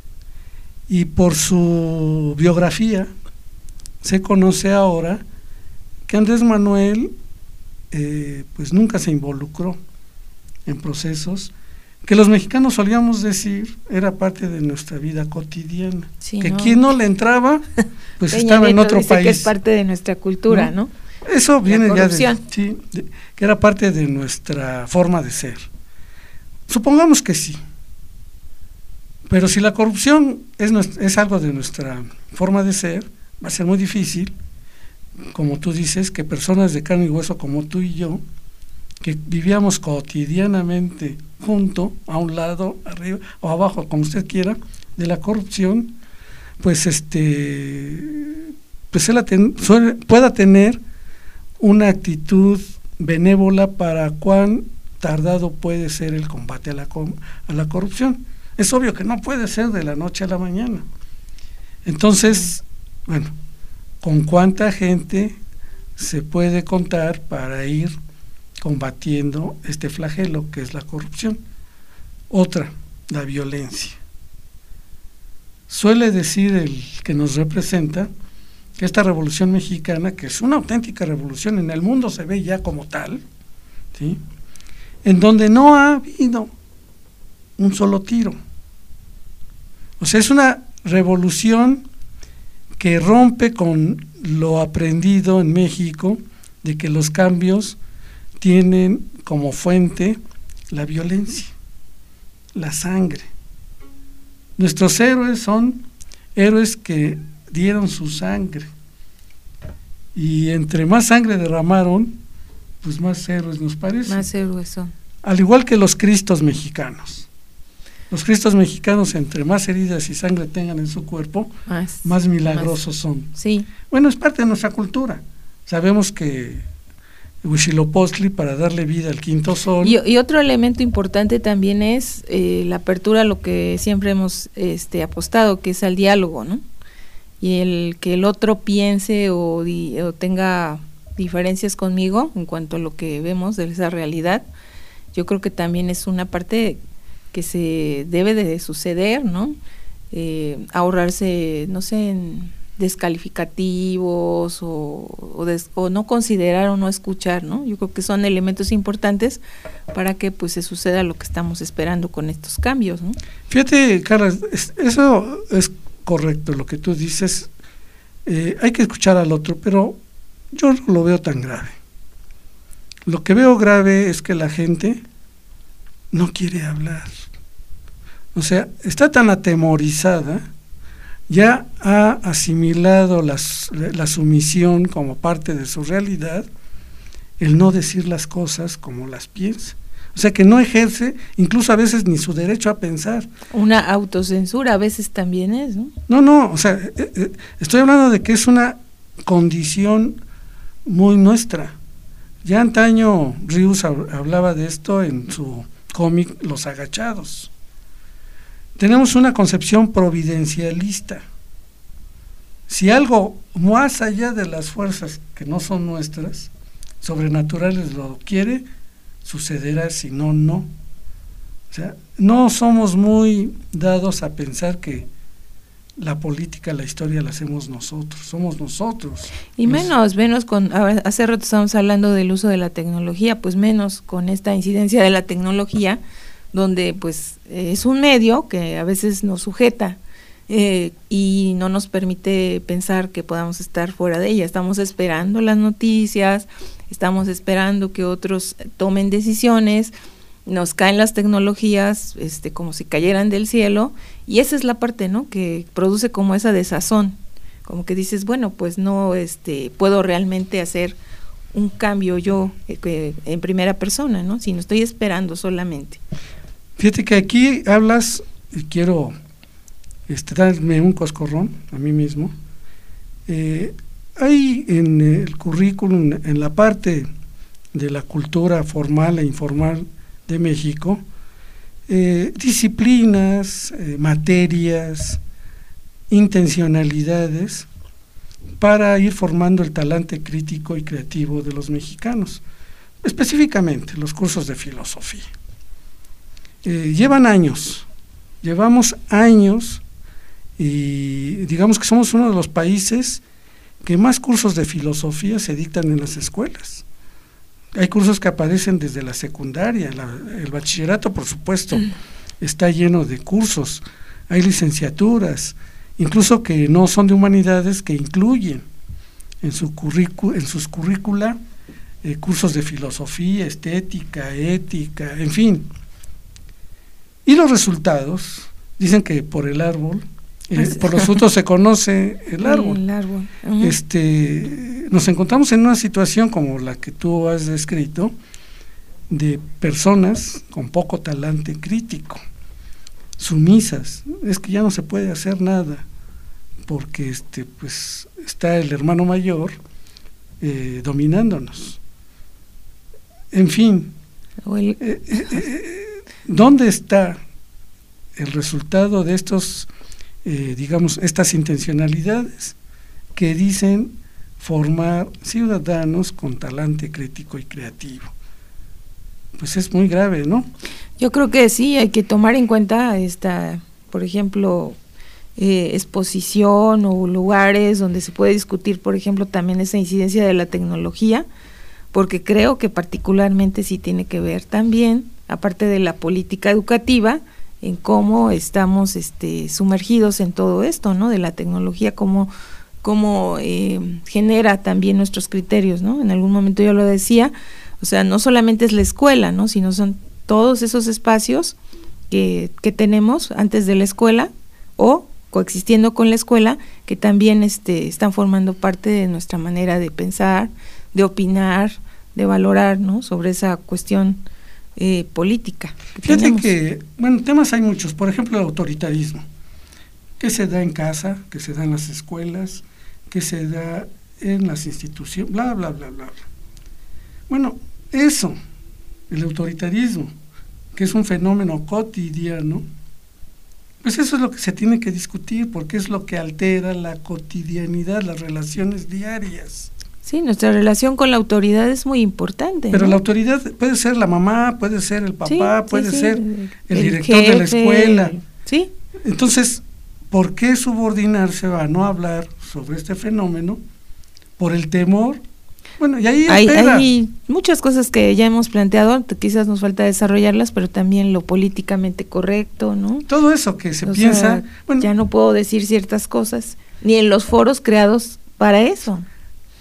Y por su biografía se conoce ahora que Andrés Manuel eh, pues nunca se involucró en procesos que los mexicanos solíamos decir era parte de nuestra vida cotidiana, sí, que ¿no? quien no le entraba pues estaba en otro dice país. Que es parte de nuestra cultura, ¿no? ¿no? Eso viene ya de, sí, de, que era parte de nuestra forma de ser. Supongamos que sí. Pero si la corrupción es, es algo de nuestra forma de ser, va a ser muy difícil, como tú dices, que personas de carne y hueso como tú y yo, que vivíamos cotidianamente junto, a un lado, arriba o abajo, como usted quiera, de la corrupción, pues este, pues él ten, suele, pueda tener una actitud benévola para cuán tardado puede ser el combate a la, a la corrupción. Es obvio que no puede ser de la noche a la mañana. Entonces, bueno, ¿con cuánta gente se puede contar para ir combatiendo este flagelo que es la corrupción? Otra, la violencia. Suele decir el que nos representa que esta revolución mexicana, que es una auténtica revolución, en el mundo se ve ya como tal, ¿sí?, en donde no ha habido un solo tiro. O sea, es una revolución que rompe con lo aprendido en México de que los cambios tienen como fuente la violencia, la sangre. Nuestros héroes son héroes que dieron su sangre y entre más sangre derramaron, pues más héroes nos parecen. Más héroes son. Al igual que los cristos mexicanos. Los cristos mexicanos, entre más heridas y sangre tengan en su cuerpo, más, más milagrosos más, son. Sí. Bueno, es parte de nuestra cultura. Sabemos que Huitzilopochtli, para darle vida al quinto sol. Y, y otro elemento importante también es eh, la apertura a lo que siempre hemos este, apostado, que es al diálogo, ¿no? Y el que el otro piense o, di, o tenga diferencias conmigo en cuanto a lo que vemos de esa realidad, yo creo que también es una parte que se debe de suceder, ¿no? Eh, ahorrarse, no sé, en descalificativos o, o, des, o no considerar o no escuchar, ¿no? Yo creo que son elementos importantes para que pues se suceda lo que estamos esperando con estos cambios, ¿no? Fíjate, Carla, eso es correcto lo que tú dices, eh, hay que escuchar al otro, pero yo no lo veo tan grave. Lo que veo grave es que la gente no quiere hablar. O sea, está tan atemorizada, ya ha asimilado las, la sumisión como parte de su realidad, el no decir las cosas como las piensa. O sea, que no ejerce incluso a veces ni su derecho a pensar. Una autocensura a veces también es, ¿no? No, no, o sea, eh, eh, estoy hablando de que es una condición muy nuestra. Ya antaño Rius hablaba de esto en su cómic Los Agachados. Tenemos una concepción providencialista. Si algo más allá de las fuerzas que no son nuestras, sobrenaturales, lo quiere, sucederá, si no, no. O sea, no somos muy dados a pensar que la política, la historia la hacemos nosotros, somos nosotros. Y menos, menos con, hace rato estábamos hablando del uso de la tecnología, pues menos con esta incidencia de la tecnología, donde pues es un medio que a veces nos sujeta eh, y no nos permite pensar que podamos estar fuera de ella. Estamos esperando las noticias, estamos esperando que otros tomen decisiones, nos caen las tecnologías este, como si cayeran del cielo, y esa es la parte, ¿no?, que produce como esa desazón, como que dices, bueno, pues no este, puedo realmente hacer un cambio yo eh, en primera persona, ¿no?, sino estoy esperando solamente. Fíjate que aquí hablas, y quiero este, darme un coscorrón a mí mismo, eh, hay en el currículum, en la parte de la cultura formal e informal de México, eh, disciplinas, eh, materias, intencionalidades para ir formando el talante crítico y creativo de los mexicanos, específicamente los cursos de filosofía. Eh, llevan años, llevamos años y digamos que somos uno de los países que más cursos de filosofía se dictan en las escuelas. Hay cursos que aparecen desde la secundaria, la, el bachillerato, por supuesto, mm. está lleno de cursos, hay licenciaturas, incluso que no son de humanidades, que incluyen en, su curricu, en sus currícula eh, cursos de filosofía, estética, ética, en fin. Y los resultados dicen que por el árbol, eh, por los frutos se conoce el árbol. El árbol. Uh-huh. Este, nos encontramos en una situación como la que tú has descrito, de personas con poco talante crítico, sumisas. Es que ya no se puede hacer nada porque este, pues está el hermano mayor eh, dominándonos. En fin, el... eh, eh, eh, ¿dónde está el resultado de estos, eh, digamos, estas intencionalidades que dicen formar ciudadanos con talante crítico y creativo? Pues es muy grave, ¿no? Yo creo que sí, hay que tomar en cuenta esta, por ejemplo, eh, exposición o lugares donde se puede discutir, por ejemplo, también esa incidencia de la tecnología, porque creo que particularmente sí tiene que ver también, aparte de la política educativa, en cómo estamos este, sumergidos en todo esto, ¿no?, de la tecnología, cómo, cómo eh, genera también nuestros criterios, ¿no? En algún momento yo lo decía, o sea, no solamente es la escuela, ¿no?, sino son todos esos espacios que, que tenemos antes de la escuela o coexistiendo con la escuela, que también este, están formando parte de nuestra manera de pensar, de opinar, de valorar, ¿no?, sobre esa cuestión eh, política. Que Fíjate tenemos. que, bueno, temas hay muchos, por ejemplo el autoritarismo, que se da en casa, que se da en las escuelas, que se da en las instituciones, bla, bla, bla, bla, bla. Bueno, eso, el autoritarismo, que es un fenómeno cotidiano, pues eso es lo que se tiene que discutir, porque es lo que altera la cotidianidad, las relaciones diarias. Sí, nuestra relación con la autoridad es muy importante. Pero ¿no? la autoridad puede ser la mamá, puede ser el papá, sí, puede sí, ser sí. el, el director jefe, de la escuela. Sí. Entonces, ¿por qué subordinarse a no hablar sobre este fenómeno? Por el temor. Bueno, y ahí hay, espera. hay muchas cosas que ya hemos planteado, quizás nos falta desarrollarlas, pero también lo políticamente correcto, ¿no? Todo eso que se o piensa. Sea, bueno, ya no puedo decir ciertas cosas, ni en los foros creados para eso.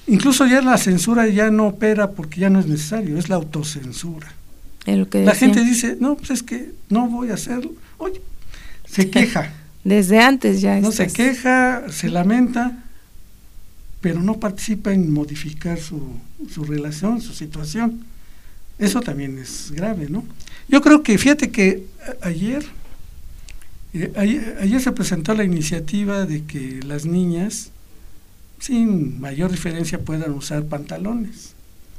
incluso ya la censura ya no opera porque ya no es necesario, es la autocensura. Es lo que la decía. gente dice, no, pues es que no voy a hacerlo. Oye, se queja. Desde antes ya. No estás... se queja, se lamenta, pero no participa en modificar su, su relación, su situación. Eso también es grave, ¿no? Yo creo que, fíjate que a, ayer, eh, ayer, ayer se presentó la iniciativa de que las niñas, sin mayor diferencia, puedan usar pantalones.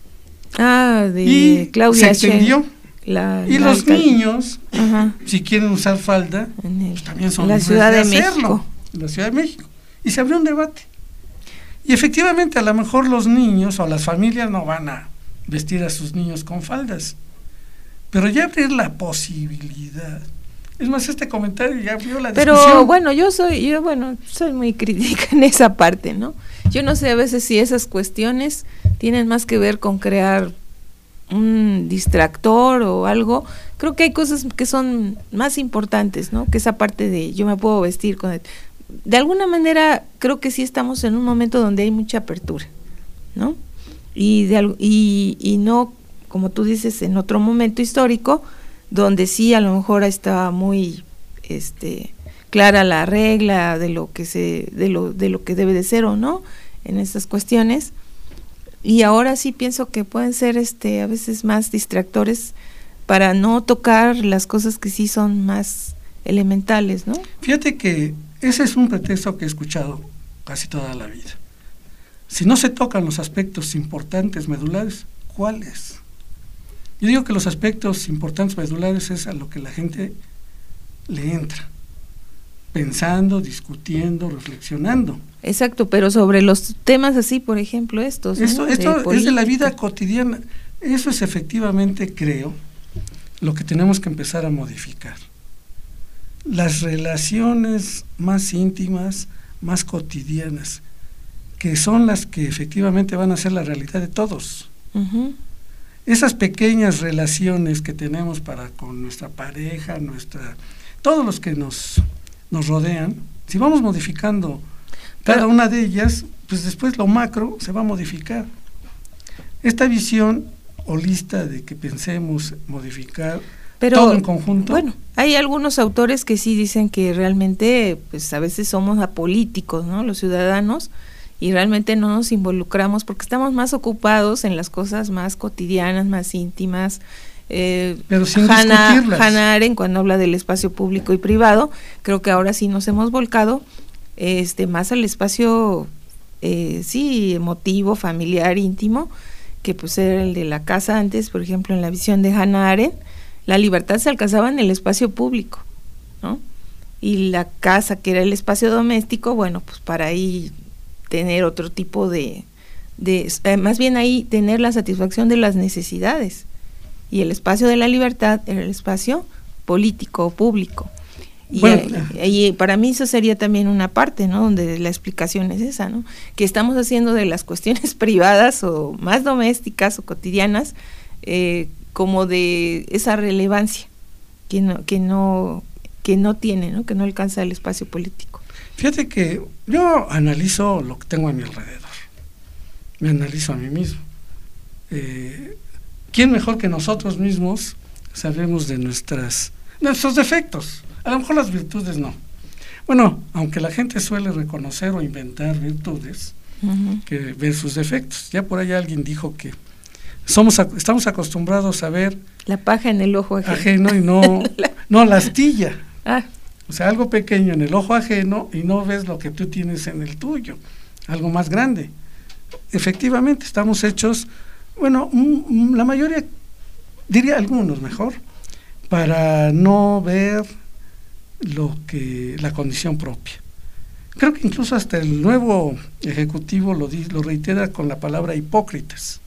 Ah, de y Claudia se extendió. La, y la los alcalde. niños, Ajá. si quieren usar falda, en el, pues también son en la libres Ciudad de, de México. hacerlo. En la Ciudad de México. Y se abrió un debate. Y efectivamente, a lo mejor los niños o las familias no van a vestir a sus niños con faldas. Pero ya abrir la posibilidad. Es más, este comentario ya abrió la Pero discusión. bueno, yo soy, yo bueno, soy muy crítica en esa parte, ¿no? Yo no sé a veces si esas cuestiones tienen más que ver con crear un distractor o algo. Creo que hay cosas que son más importantes, ¿no? Que esa parte de yo me puedo vestir con el, de alguna manera creo que sí estamos en un momento donde hay mucha apertura, ¿no? Y de y, y no, como tú dices, en otro momento histórico donde sí a lo mejor estaba muy este clara la regla de lo que se de lo de lo que debe de ser o no en estas cuestiones. Y ahora sí pienso que pueden ser este a veces más distractores para no tocar las cosas que sí son más elementales, ¿no? Fíjate que ese es un pretexto que he escuchado casi toda la vida. Si no se tocan los aspectos importantes medulares, ¿cuáles? Yo digo que los aspectos importantes medulares es a lo que la gente le entra, pensando, discutiendo, reflexionando. Exacto, pero sobre los temas así, por ejemplo, estos, Esto, ¿no? esto de es de la vida cotidiana. Eso es efectivamente, creo, lo que tenemos que empezar a modificar. Las relaciones más íntimas, más cotidianas, que son las que efectivamente van a ser la realidad de todos. Uh-huh. Esas pequeñas relaciones que tenemos para con nuestra pareja, nuestra, todos los que nos, nos rodean, si vamos modificando cada Pero, una de ellas, pues después lo macro se va a modificar. Esta visión holista de que pensemos modificar pero, todo en conjunto. Bueno, hay algunos autores que sí dicen que realmente, pues a veces somos apolíticos, ¿no? Los ciudadanos, y realmente no nos involucramos porque estamos más ocupados en las cosas más cotidianas, más íntimas. Eh, Pero sin Hannah, discutirlas. Hannah Arendt, cuando habla del espacio público y privado, creo que ahora sí nos hemos volcado este más al espacio, eh, sí, emotivo, familiar, íntimo, que pues era el de la casa antes. Por ejemplo, en la visión de Hannah Arendt, la libertad se alcanzaba en el espacio público, ¿no? Y la casa, que era el espacio doméstico, bueno, pues para ahí tener otro tipo de, de eh, más bien ahí tener la satisfacción de las necesidades, y el espacio de la libertad era el espacio político o público. Y, bueno, y, y para mí eso sería también una parte, ¿no? Donde la explicación es esa, ¿no? Que estamos haciendo de las cuestiones privadas o más domésticas o cotidianas eh, como de esa relevancia que no que no que no tiene, ¿no? Que no alcanza el espacio político. Fíjate que yo analizo lo que tengo a mi alrededor, me analizo a mí mismo. Eh, ¿Quién mejor que nosotros mismos sabemos de nuestras nuestros defectos? A lo mejor las virtudes no. Bueno, aunque la gente suele reconocer o inventar virtudes, uh-huh, que ver sus defectos. Ya por ahí alguien dijo que somos estamos acostumbrados a ver la paja en el ojo ajeno, ajeno y no la, no la astilla. Ah. O sea, algo pequeño en el ojo ajeno y no ves lo que tú tienes en el tuyo, algo más grande. Efectivamente, estamos hechos, bueno, m- la mayoría, diría algunos mejor, para no ver lo que la condición propia. Creo que incluso hasta el nuevo ejecutivo lo, di, lo reitera con la palabra hipócritas.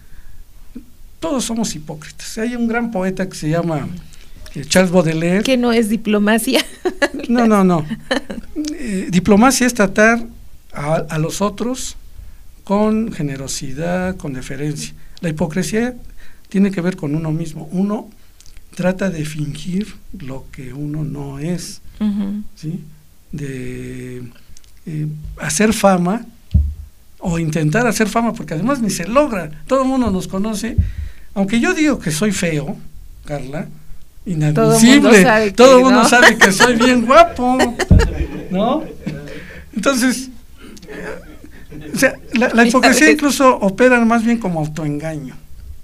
Todos somos hipócritas. Hay un gran poeta que se llama eh, Charles Baudelaire. Que no es diplomacia. No, no, no. Eh, diplomacia es tratar a, a los otros con generosidad, con deferencia. La hipocresía tiene que ver con uno mismo. Uno trata de fingir lo que uno no es, uh-huh, ¿sí? De eh, hacer fama o intentar hacer fama, porque además ni se logra, todo el mundo nos conoce, aunque yo digo que soy feo, Carla, inadmisible, todo el mundo, ¿no? sabe que soy bien guapo, ¿no? Entonces, o sea, la, la hipocresía incluso opera más bien como autoengaño.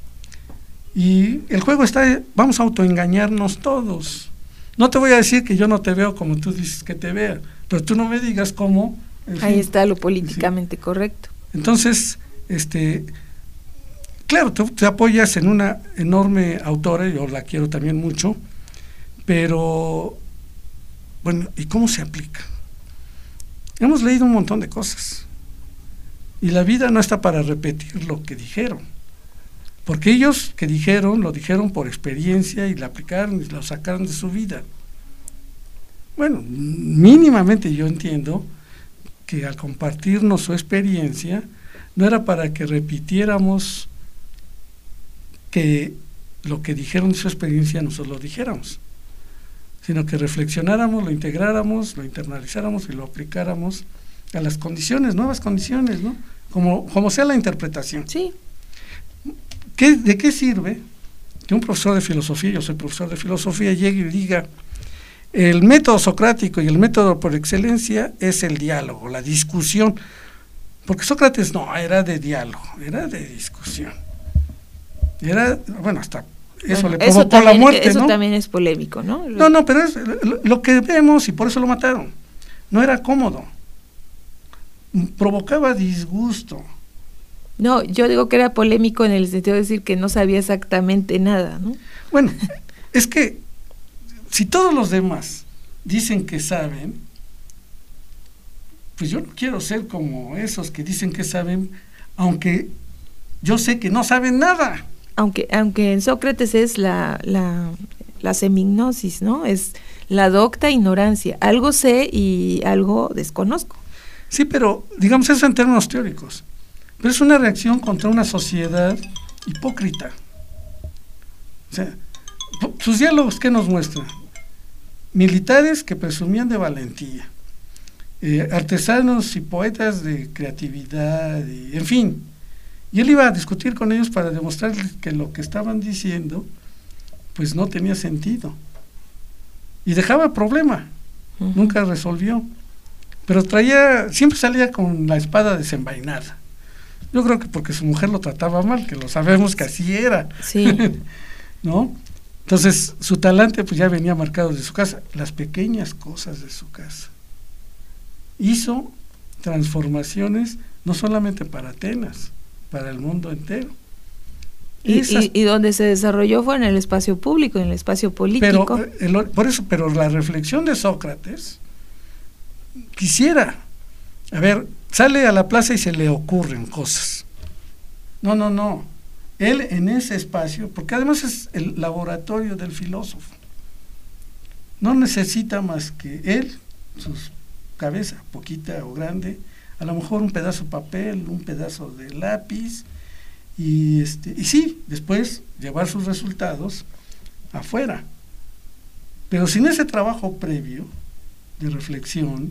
Y el juego está, vamos a autoengañarnos todos. No te voy a decir que yo no te veo como tú dices que te vea, pero tú no me digas cómo. Ahí fin, está lo políticamente sí. correcto. Entonces, este, claro, tú te apoyas en una enorme autora, yo la quiero también mucho, pero, bueno, ¿y cómo se aplica? Hemos leído un montón de cosas, y la vida no está para repetir lo que dijeron, porque ellos que dijeron, lo dijeron por experiencia, y la aplicaron, y lo sacaron de su vida. Bueno, mínimamente yo entiendo que al compartirnos su experiencia, no era para que repitiéramos que lo que dijeron de su experiencia nosotros lo dijéramos, sino que reflexionáramos, lo integráramos, lo internalizáramos y lo aplicáramos a las condiciones, nuevas condiciones, ¿no? Como, como sea la interpretación. Sí. ¿Qué, ¿De qué sirve que un profesor de filosofía, yo soy profesor de filosofía, llegue y diga: el método socrático y el método por excelencia es el diálogo, la discusión? Porque Sócrates no era de diálogo, era de discusión. Era, bueno, hasta eso bueno, le provocó eso también, la muerte, eso ¿no? también es polémico, ¿no? No, no, pero es lo, lo que vemos, y por eso lo mataron. No era cómodo, provocaba disgusto. No, yo digo que era polémico en el sentido de decir que no sabía exactamente nada, ¿no? Bueno, es que si todos los demás dicen que saben, pues yo no quiero ser como esos que dicen que saben, aunque yo sé que no saben nada. Aunque, aunque en Sócrates es la, la, la semignosis, ¿no? Es la docta ignorancia. Algo sé y algo desconozco. Sí, pero digamos eso en términos teóricos. Pero es una reacción contra una sociedad hipócrita. O sea, sus diálogos, ¿qué nos muestran? Militares que presumían de valentía, eh, artesanos y poetas de creatividad, y, en fin. Y él iba a discutir con ellos para demostrarles que lo que estaban diciendo pues no tenía sentido. Y dejaba el problema, uh-huh. nunca resolvió. Pero traía, siempre salía con la espada desenvainada. Yo creo que porque su mujer lo trataba mal, que lo sabemos que así era. Sí. ¿No? Entonces, su talante pues ya venía marcado de su casa, las pequeñas cosas de su casa. Hizo transformaciones no solamente para Atenas, para el mundo entero. Y, Esas, y, y donde se desarrolló fue en el espacio público, en el espacio político. Pero, el, por eso, pero la reflexión de Sócrates, quisiera, a ver, sale a la plaza y se le ocurren cosas. No, no, no. Él en ese espacio, porque además es el laboratorio del filósofo, no necesita más que él, su cabeza, poquita o grande, a lo mejor un pedazo de papel, un pedazo de lápiz, y este, y sí, después llevar sus resultados afuera. Pero sin ese trabajo previo de reflexión,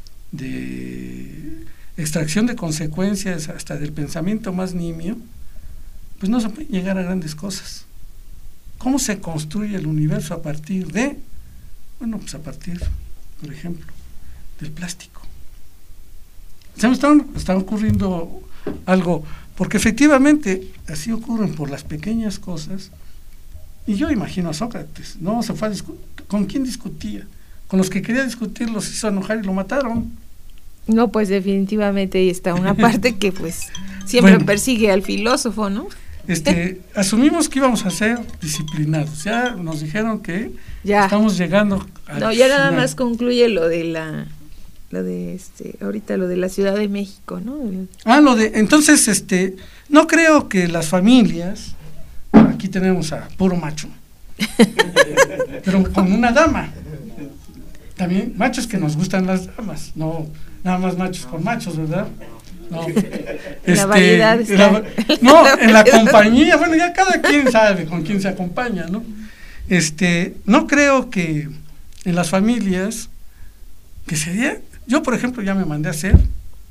de extracción de consecuencias hasta del pensamiento más nimio, pues no se puede llegar a grandes cosas. ¿Cómo se construye el universo a partir de? Bueno, pues a partir, por ejemplo, del plástico. Se me está, está ocurriendo algo, porque efectivamente así ocurren por las pequeñas cosas, y yo imagino a Sócrates, ¿no? Se fue a discu- ¿Con quién discutía? Con los que quería discutir los hizo enojar y lo mataron. No, pues definitivamente ahí está una parte que pues siempre bueno, persigue al filósofo, ¿no? Este, asumimos que íbamos a ser disciplinados, ya nos dijeron que ya estamos llegando al no, ya nada final. Más concluye lo de la lo de este ahorita lo de la Ciudad de México, ¿no? Ah, lo de, entonces este, no creo que las familias, aquí tenemos a puro macho, pero con una dama, también machos que nos gustan las damas, no nada más machos con machos, ¿verdad? No, este, la variedad está. La, no, en la compañía, bueno, ya cada quien sabe con quién se acompaña, ¿no? Este, no creo que en las familias, que sería, yo por ejemplo ya me mandé a hacer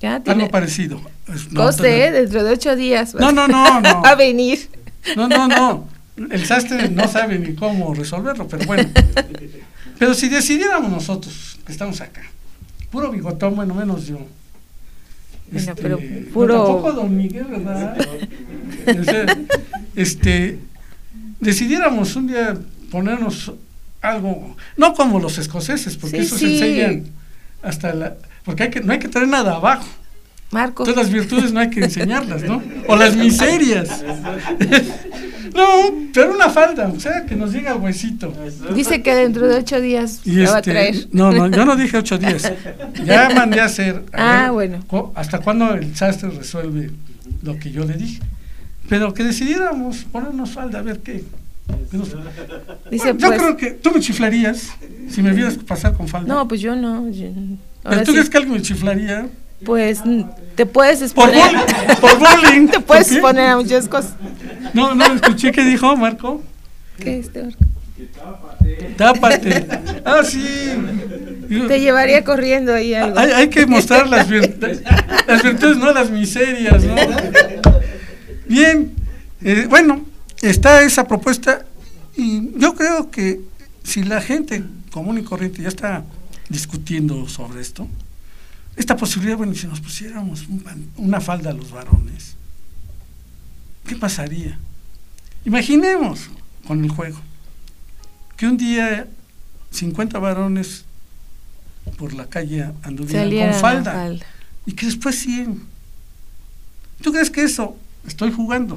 Ya tiene algo parecido. No, no sé, no. Dentro de ocho días. No, no, no, no. Va a venir. No, no, no. El sastre no sabe ni cómo resolverlo, pero bueno. Pero si decidiéramos nosotros, que estamos acá, puro bigotón, bueno, menos yo. Bueno, este, pero puro. No, tampoco don Miguel, ¿verdad? O sea, este, decidiéramos un día ponernos algo, no como los escoceses, porque sí, esos sí. enseñan hasta la, porque hay que, no hay que traer nada abajo. Marco. Todas las virtudes no hay que enseñarlas, ¿no? O las miserias. No, pero una falda, o sea, que nos diga el huesito. Dice que dentro de ocho días y la este, va a traer. No, no, yo no dije ocho días. Ya mandé a hacer. A ah, ver, bueno. ¿Hasta cuándo el sastre resuelve lo que yo le dije? Pero que decidiéramos ponernos falda, a ver qué. Dice, bueno, yo pues, creo que tú me chiflarías si me vieras pasar con falda. No, pues yo no. Yo, ¿Pero tú sí. crees que alguien me chiflaría? Pues te puedes exponer. Por bullying. Te puedes exponer a muchas cosas. No, no, escuché que dijo Marco. ¿Qué es este Marco? Tápate. Ah, sí. Te llevaría corriendo ahí algo. Hay, hay que mostrar las virtudes, las virtudes, no las miserias, ¿no? Bien, eh, bueno, está esa propuesta y yo creo que si la gente común y corriente ya está discutiendo sobre esto, esta posibilidad, bueno, si nos pusiéramos un, una falda a los varones, ¿qué pasaría? Imaginemos con el juego que un día cincuenta varones por la calle anduvieran Salía con falda, falda y que después cien. ¿Tú crees que eso, estoy jugando,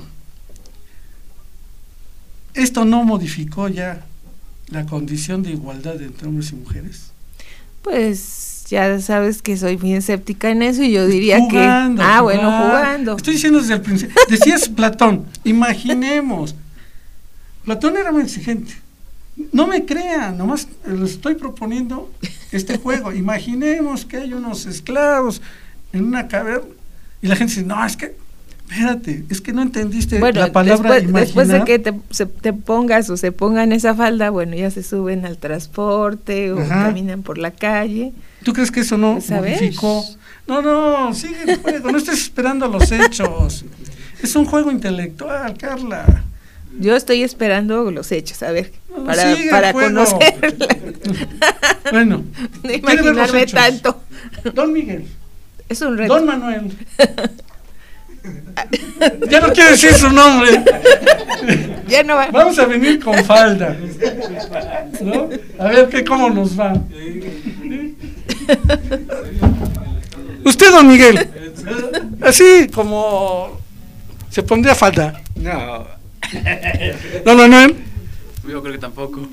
esto no modificó ya la condición de igualdad entre hombres y mujeres? Pues ya sabes que soy muy escéptica en eso y yo diría jugando, que ah jugando. bueno jugando estoy diciendo desde el principio. Decías Platón, imaginemos. Platón era muy exigente. No me crean, nomás les estoy proponiendo este juego. Imaginemos que hay unos esclavos en una caverna y la gente dice, no, es que espérate, es que no entendiste bueno, la palabra después, imaginar. Después de que te, se, te pongas o se pongan esa falda, bueno, ya se suben al transporte o Ajá. caminan por la calle. ¿Tú crees que eso no modificó? No, no, sigue el juego, no estés esperando los hechos. Es un juego intelectual, Carla. Yo estoy esperando los hechos, a ver, no, para, para conocerla. Bueno, no imaginarme tanto. Don Miguel. Es un reto. Don Manuel. Ya no quiero decir su nombre. Ya no va. Vamos a venir con falda, ¿no? A ver qué cómo nos va. Usted, don Miguel, así como se pondría falda. No. Don Manuel. Yo creo que tampoco.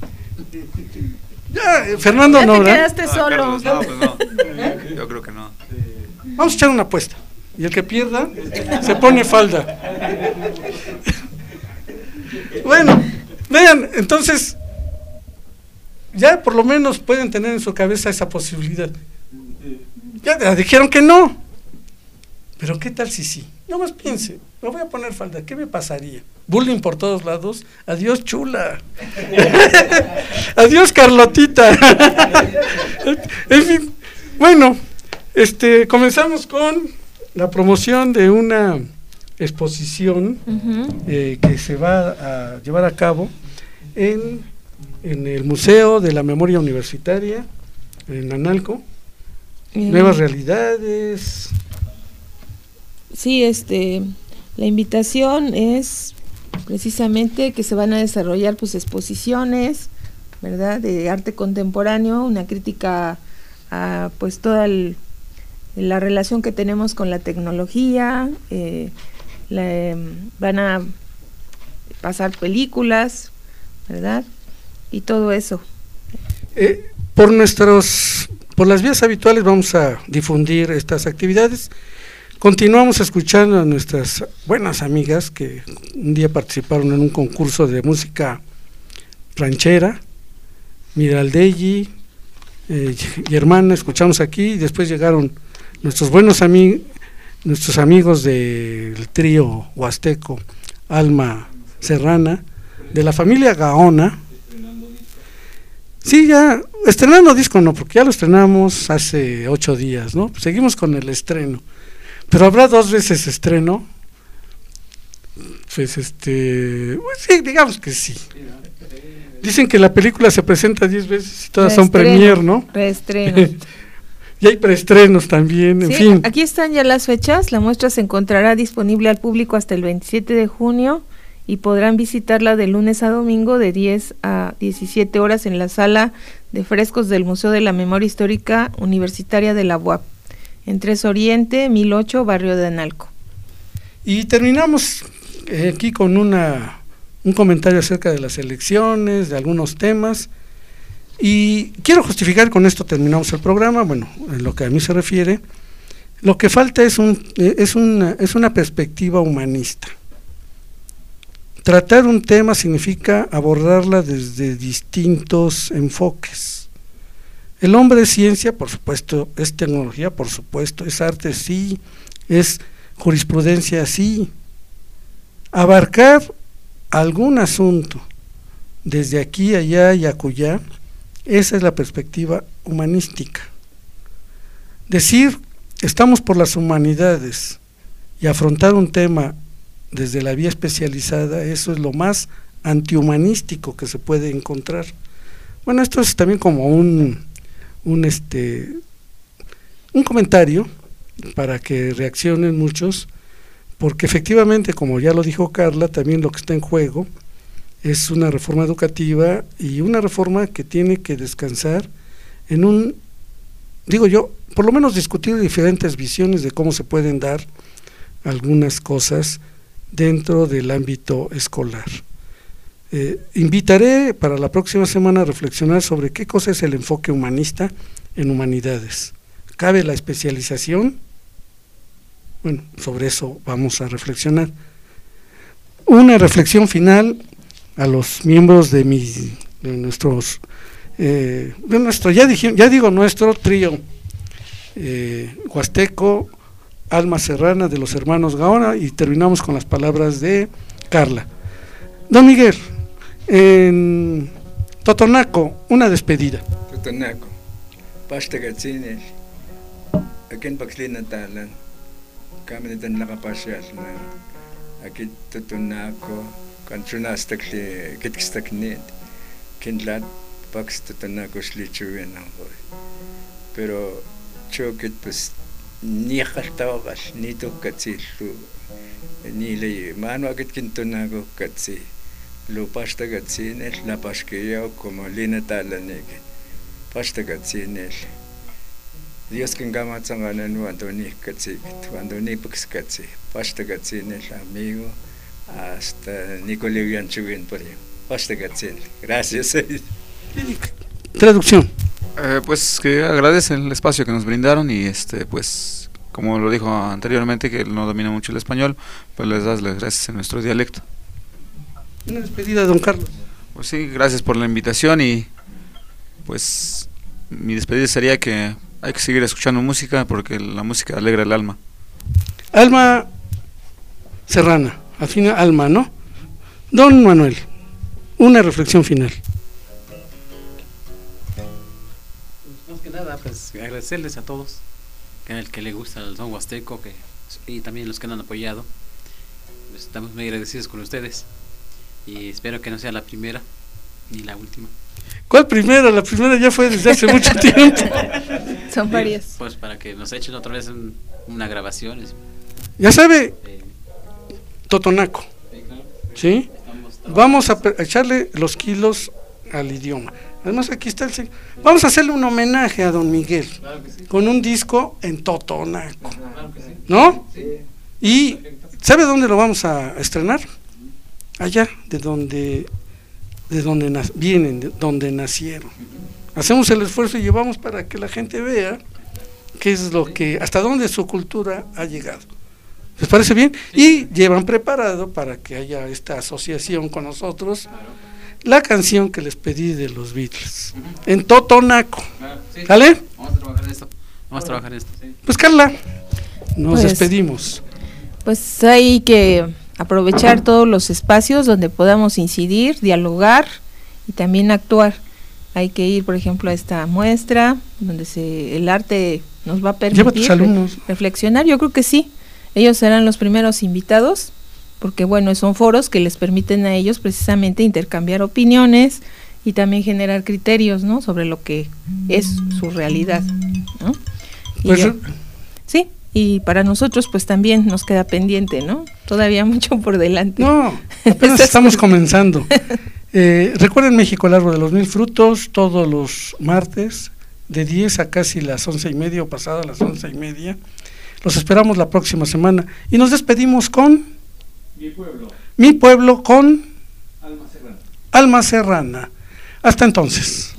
Ya, Fernando ya no, te ¿verdad? quedaste No, solo. Carlos, no, pues no. Yo creo que no. Vamos a echar una apuesta. Y el que pierda, se pone falda. Bueno, vean, entonces, ya por lo menos pueden tener en su cabeza esa posibilidad. Ya dijeron que no. Pero ¿qué tal si sí? No más piense, me voy a poner falda, ¿qué me pasaría? Bullying por todos lados. Adiós, chula. Adiós, Carlotita. En fin, bueno, este, comenzamos con la promoción de una exposición uh-huh. eh, que se va a llevar a cabo en, en el Museo de la Memoria Universitaria, en Analco. Uh-huh. Nuevas realidades. Sí, este, la invitación es precisamente que se van a desarrollar pues exposiciones, ¿verdad?, de arte contemporáneo, una crítica a pues toda el la relación que tenemos con la tecnología, eh, la, eh, van a pasar películas, ¿verdad? Y todo eso. Eh, por nuestros, por las vías habituales vamos a difundir estas actividades. Continuamos escuchando a nuestras buenas amigas que un día participaron en un concurso de música ranchera, Miraldelli eh, y hermana, escuchamos aquí, y después llegaron nuestros buenos amigos, nuestros amigos del trío huasteco Alma Serrana, de la familia Gaona, Sí, ya, estrenando disco no, porque ya lo estrenamos hace ocho días, ¿no? Seguimos con el estreno. Pero habrá dos veces estreno. Pues este, pues sí, digamos que sí. Dicen que la película se presenta diez veces y todas son premier, ¿no? Reestreno. Y hay preestrenos también, en sí, fin. Aquí están ya las fechas. La muestra se encontrará disponible al público hasta el veintisiete de junio y podrán visitarla de lunes a domingo de diez a diecisiete horas en la sala de frescos del Museo de la Memoria Histórica Universitaria de la U A P, en Tres Oriente, mil ocho, barrio de Analco. Y terminamos eh, aquí con una un comentario acerca de las elecciones, de algunos temas, y quiero justificar, con esto terminamos el programa. Bueno, en lo que a mí se refiere, lo que falta es, un, es, una, es una perspectiva humanista. Tratar un tema significa abordarla desde distintos enfoques. El hombre es ciencia, por supuesto, es tecnología, por supuesto, es arte, sí, es jurisprudencia, sí. Abarcar algún asunto desde aquí, allá y acullá, esa es la perspectiva humanística. Decir, estamos por las humanidades y afrontar un tema desde la vía especializada, eso es lo más antihumanístico que se puede encontrar. Bueno, esto es también como un, un, este, un comentario para que reaccionen muchos, porque efectivamente, como ya lo dijo Carla, también lo que está en juego es una reforma educativa y una reforma que tiene que descansar en un, digo yo, por lo menos discutir diferentes visiones de cómo se pueden dar algunas cosas dentro del ámbito escolar. Eh, invitaré para la próxima semana a reflexionar sobre qué cosa es el enfoque humanista en humanidades. ¿Cabe la especialización? Bueno, sobre eso vamos a reflexionar. Una reflexión final a los miembros de mi, de nuestros, eh, de nuestro, ya dije, ya digo nuestro trío eh, huasteco, Alma Serrana, de los hermanos Gaona, y terminamos con las palabras de Carla. Don Miguel, en Totonaco, una despedida. Totonaco, pasta gatsines, aquí en Paxlina Talan, Caminitan Lacapasias, aquí Totonaco, Canchunastakli, Kitkistaknit, Kindlat, Pax Totonaco, Slichuin, pero Chokit, pues, ni xaltawagal ni to katsi lu ni le mano akit kintonago katsi lu pasta katsi nel la pasquilla como lina talaneke pasta katsi nel Dios que engama tsangana nu andoni katsi cuando ni pux katsi pasta katsi nel amigo hasta Nicolevian Chubin por ello pasta katsi. Gracias. Traducción. Eh, pues que agradece el espacio que nos brindaron y este pues como lo dijo anteriormente que él no domina mucho el español, pues les das las gracias en nuestro dialecto. Una despedida, don Carlos. Pues sí, gracias por la invitación y pues mi despedida sería que hay que seguir escuchando música porque la música alegra el alma. Alma Serrana, al final Alma, ¿no? Don Manuel, una reflexión final. Nada, pues agradecerles a todos, que el que le gusta el son huasteco, que y también los que nos han apoyado. Pues estamos muy agradecidos con ustedes y espero que no sea la primera ni la última. ¿Cuál primera? La primera ya fue desde hace mucho tiempo. Son varias. Pues para que nos echen otra vez un, una grabación. Ya sabe, eh, Totonaco, ¿sí? Estamos, estamos Vamos a, a echarle los kilos al idioma. Además aquí está el señor. Vamos a hacerle un homenaje a don Miguel, claro que sí, con un disco en Totonaco, claro que sí, ¿no? Sí. Y ¿sabe dónde lo vamos a estrenar? Allá, de donde de donde na vienen, de donde nacieron. Hacemos el esfuerzo y llevamos para que la gente vea qué es lo que, hasta dónde su cultura ha llegado. ¿Les parece bien? Y llevan preparado para que haya esta asociación con nosotros. La canción que les pedí de los Beatles, uh-huh, en Totonaco. Claro, sí. ¿Sale? Vamos a trabajar en esto. Vamos a trabajar en esto. Sí. Pues Carla, nos pues, despedimos. Pues hay que aprovechar todos los espacios donde podamos incidir, dialogar y también actuar. hay que ir, por ejemplo, a esta muestra, donde se el arte nos va a permitir Lleva a tus alumnos. reflexionar. Yo creo que sí, ellos serán los primeros invitados, porque bueno, son foros que les permiten a ellos precisamente intercambiar opiniones y también generar criterios, ¿no?, sobre lo que es su realidad, ¿no? Y Pues, ya, sí, y para nosotros pues también nos queda pendiente, ¿no? Todavía mucho por delante. No, apenas estamos comenzando. Eh, recuerden México, el árbol de los mil frutos, todos los martes, de diez a casi las once y media o pasada las once y media. Los esperamos la próxima semana. Y nos despedimos con... Mi pueblo. Mi pueblo con... Alma Serrana. Alma Serrana. Hasta entonces.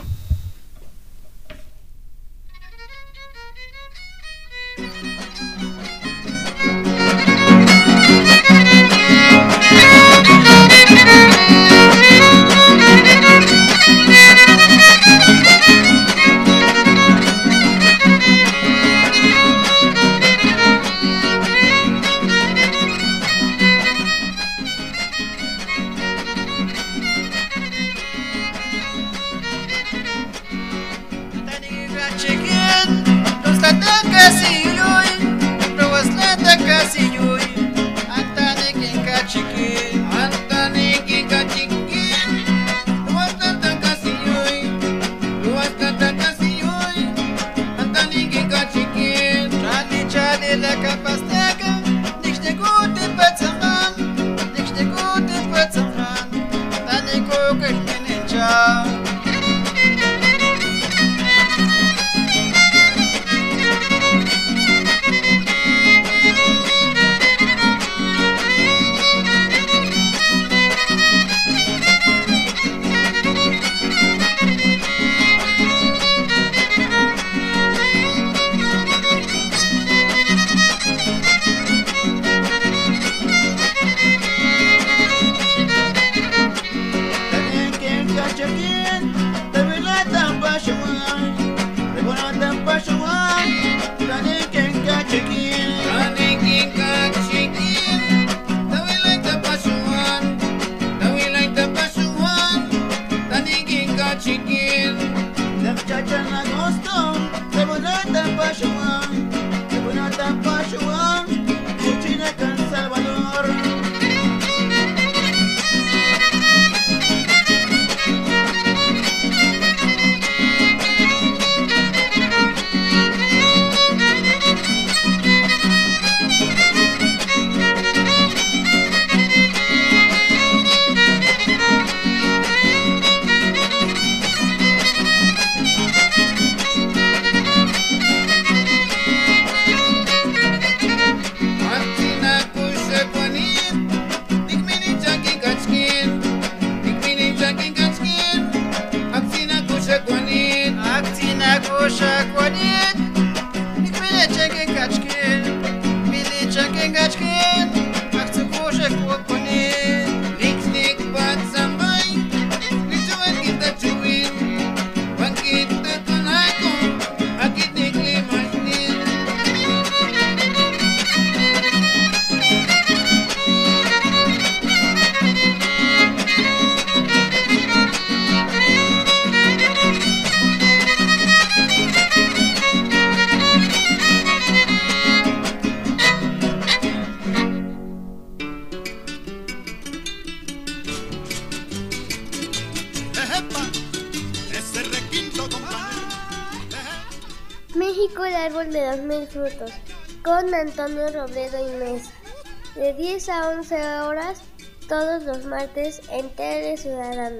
México, el árbol de los mil frutos, con Antonio Robledo Inés, de diez a once horas, todos los martes en Tele Ciudadana.